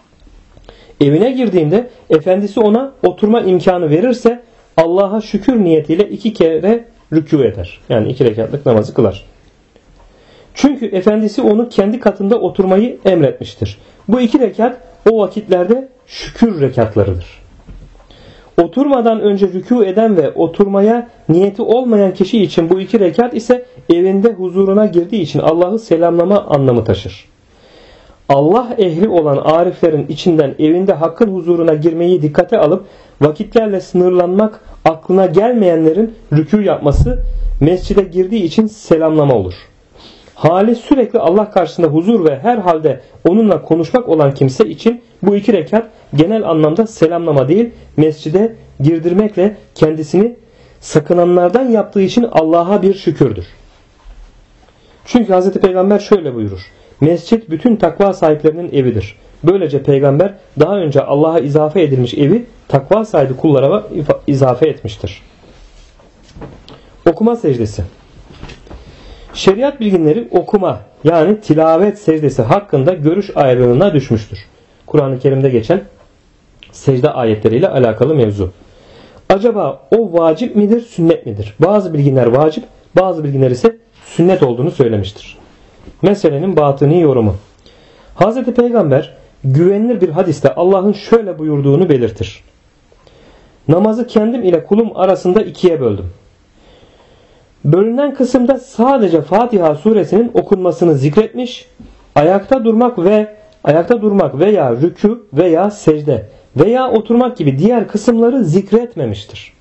Speaker 1: Evine girdiğinde efendisi ona oturma imkanı verirse Allah'a şükür niyetiyle 2 kere rükû eder. Yani 2 rekatlık namazı kılar. Çünkü efendisi onu kendi katında oturmayı emretmiştir. Bu 2 rekat o vakitlerde şükür rekatlarıdır. Oturmadan önce rükû eden ve oturmaya niyeti olmayan kişi için bu 2 rekat ise evinde huzuruna girdiği için Allah'ı selamlama anlamı taşır. Allah ehli olan ariflerin içinden evinde hakkın huzuruna girmeyi dikkate alıp vakitlerle sınırlanmak aklına gelmeyenlerin rükû yapması mescide girdiği için selamlama olur. Hali sürekli Allah karşısında huzur ve her halde onunla konuşmak olan kimse için bu 2 rekat genel anlamda selamlama değil, mescide girdirmekle kendisini sakınanlardan yaptığı için Allah'a bir şükürdür. Çünkü Hz. Peygamber şöyle buyurur: mescit bütün takva sahiplerinin evidir. Böylece Peygamber daha önce Allah'a izafe edilmiş evi takva sahibi kullara izafe etmiştir. Okuma secdesi. Şeriat bilginleri okuma, yani tilavet secdesi hakkında görüş ayrılığına düşmüştür. Kur'an-ı Kerim'de geçen secde ayetleriyle alakalı mevzu. Acaba o vacip midir, sünnet midir? Bazı bilginler vacip, bazı bilginler ise sünnet olduğunu söylemiştir. Meselenin batıni yorumu. Hz. Peygamber güvenilir bir hadiste Allah'ın şöyle buyurduğunu belirtir: namazı kendim ile kulum arasında 2'ye böldüm. Bölünen kısımda sadece Fatiha suresinin okunmasını zikretmiş, ayakta durmak veya rükû veya secde veya oturmak gibi diğer kısımları zikretmemiştir.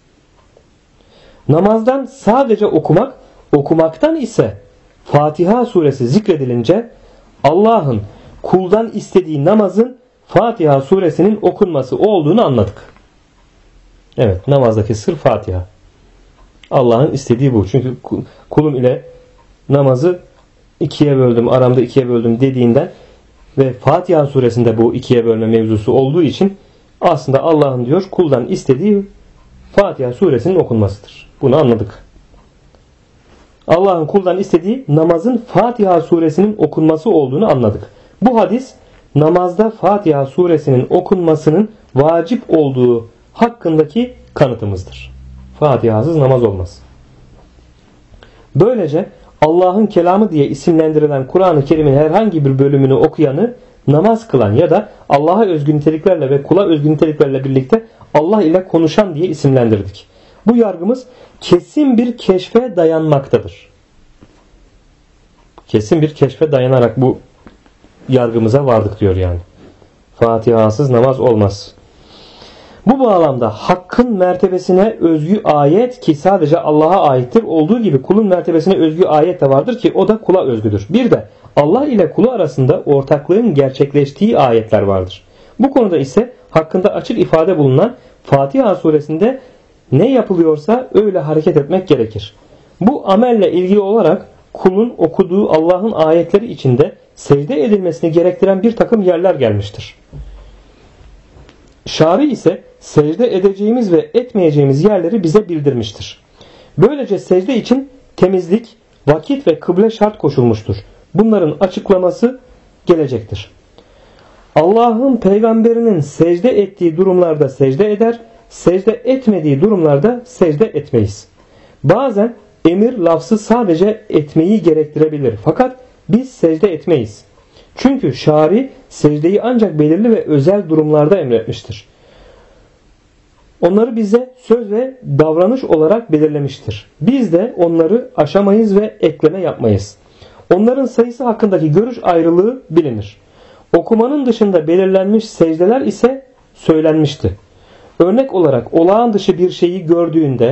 Speaker 1: Namazdan sadece okumaktan ise Fatiha suresi zikredilince Allah'ın kuldan istediği namazın Fatiha suresinin okunması olduğunu anladık. Evet, namazdaki sır Fatiha. Allah'ın istediği bu. Çünkü kulum ile namazı 2'ye böldüm, aramda 2'ye böldüm dediğinden ve Fatiha suresinde bu 2'ye bölme mevzusu olduğu için aslında Allah'ın diyor kuldan istediği Fatiha suresinin okunmasıdır. Bunu anladık. Allah'ın kuldan istediği namazın Fatiha suresinin okunması olduğunu anladık. Bu hadis namazda Fatiha suresinin okunmasının vacip olduğu hakkındaki kanıtımızdır. Fatihasız namaz olmaz. Böylece Allah'ın kelamı diye isimlendirilen Kur'an-ı Kerim'in herhangi bir bölümünü okuyanı namaz kılan ya da Allah'a özgü niteliklerle ve kula özgü niteliklerle birlikte Allah ile konuşan diye isimlendirdik. Bu yargımız kesin bir keşfe dayanmaktadır. Kesin bir keşfe dayanarak bu yargımıza vardık diyor yani. Fatihasız namaz olmaz. Bu bağlamda hakkın mertebesine özgü ayet, ki sadece Allah'a aittir, olduğu gibi kulun mertebesine özgü ayet de vardır ki o da kula özgüdür. Bir de Allah ile kulu arasında ortaklığın gerçekleştiği ayetler vardır. Bu konuda ise hakkında açık ifade bulunan Fatiha suresinde ne yapılıyorsa öyle hareket etmek gerekir. Bu amelle ilgili olarak kulun okuduğu Allah'ın ayetleri içinde secde edilmesini gerektiren bir takım yerler gelmiştir. Şari ise secde edeceğimiz ve etmeyeceğimiz yerleri bize bildirmiştir. Böylece secde için temizlik, vakit ve kıble şart koşulmuştur. Bunların açıklaması gelecektir. Allah'ın peygamberinin secde ettiği durumlarda secde eder, secde etmediği durumlarda secde etmeyiz. Bazen emir lafzı sadece etmeyi gerektirebilir. Fakat biz secde etmeyiz. Çünkü şari secdeyi ancak belirli ve özel durumlarda emretmiştir. Onları bize söz ve davranış olarak belirlemiştir. Biz de onları aşamayız ve ekleme yapmayız. Onların sayısı hakkındaki görüş ayrılığı bilinir. Okumanın dışında belirlenmiş secdeler ise söylenmişti. Örnek olarak olağan dışı bir şeyi gördüğünde,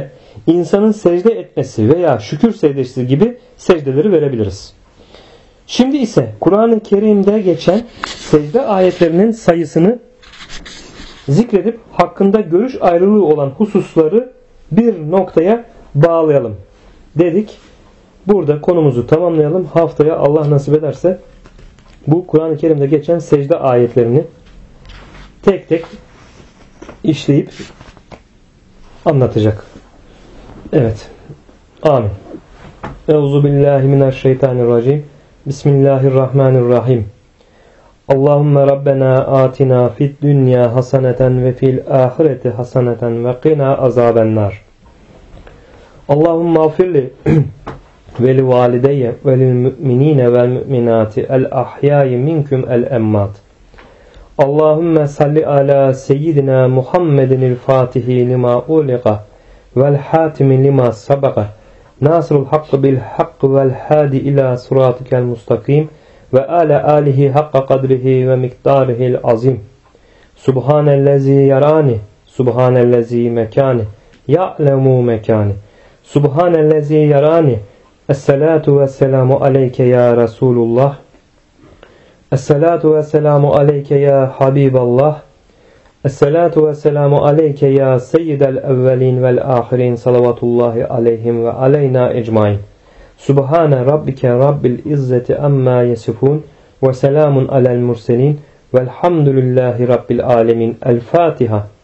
Speaker 1: insanın secde etmesi veya şükür secdesi gibi secdeleri verebiliriz. Şimdi ise Kur'an-ı Kerim'de geçen secde ayetlerinin sayısını zikredip hakkında görüş ayrılığı olan hususları bir noktaya bağlayalım dedik. Burada konumuzu tamamlayalım. Haftaya Allah nasip ederse bu Kur'an-ı Kerim'de geçen secde ayetlerini tek tek işleyip anlatacak. Evet. Amin. Euzubillahimineşşeytanirracim. Bismillahirrahmanirrahim. Allahümme Rabbena atina fid dünya haseneten ve fil ahireti haseneten ve qina azabennar. Allahümme afirli ve li valideyye ve lil müminine vel müminati el ahyayi minkum el emmat. Allahümme salli ala seyyidina Muhammedinil fatihi lima uliqa vel hatimi lima sabaka nasrul hakkı bil hakkı vel hadi ila suratikel mustakim ve ala alihi hakka kadrihi ve miktarihil azim. Subhanellezi yarani, subhanellezi mekani, ya'lemu mekani. Subhanellezi yarani. Esselatu vesselamu aleyke ya Resulullah. Esselatu vesselamu aleyke ya Habiballah. Esselatu vesselamu aleyke ya seyyidel evvelin vel ahirin salavatullahi aleyhim ve aleyna ecmain. Subhane rabbike rabbil izzeti amma yesifun ve selamun alel murselin velhamdülillahi rabbil alemin. El Fatiha.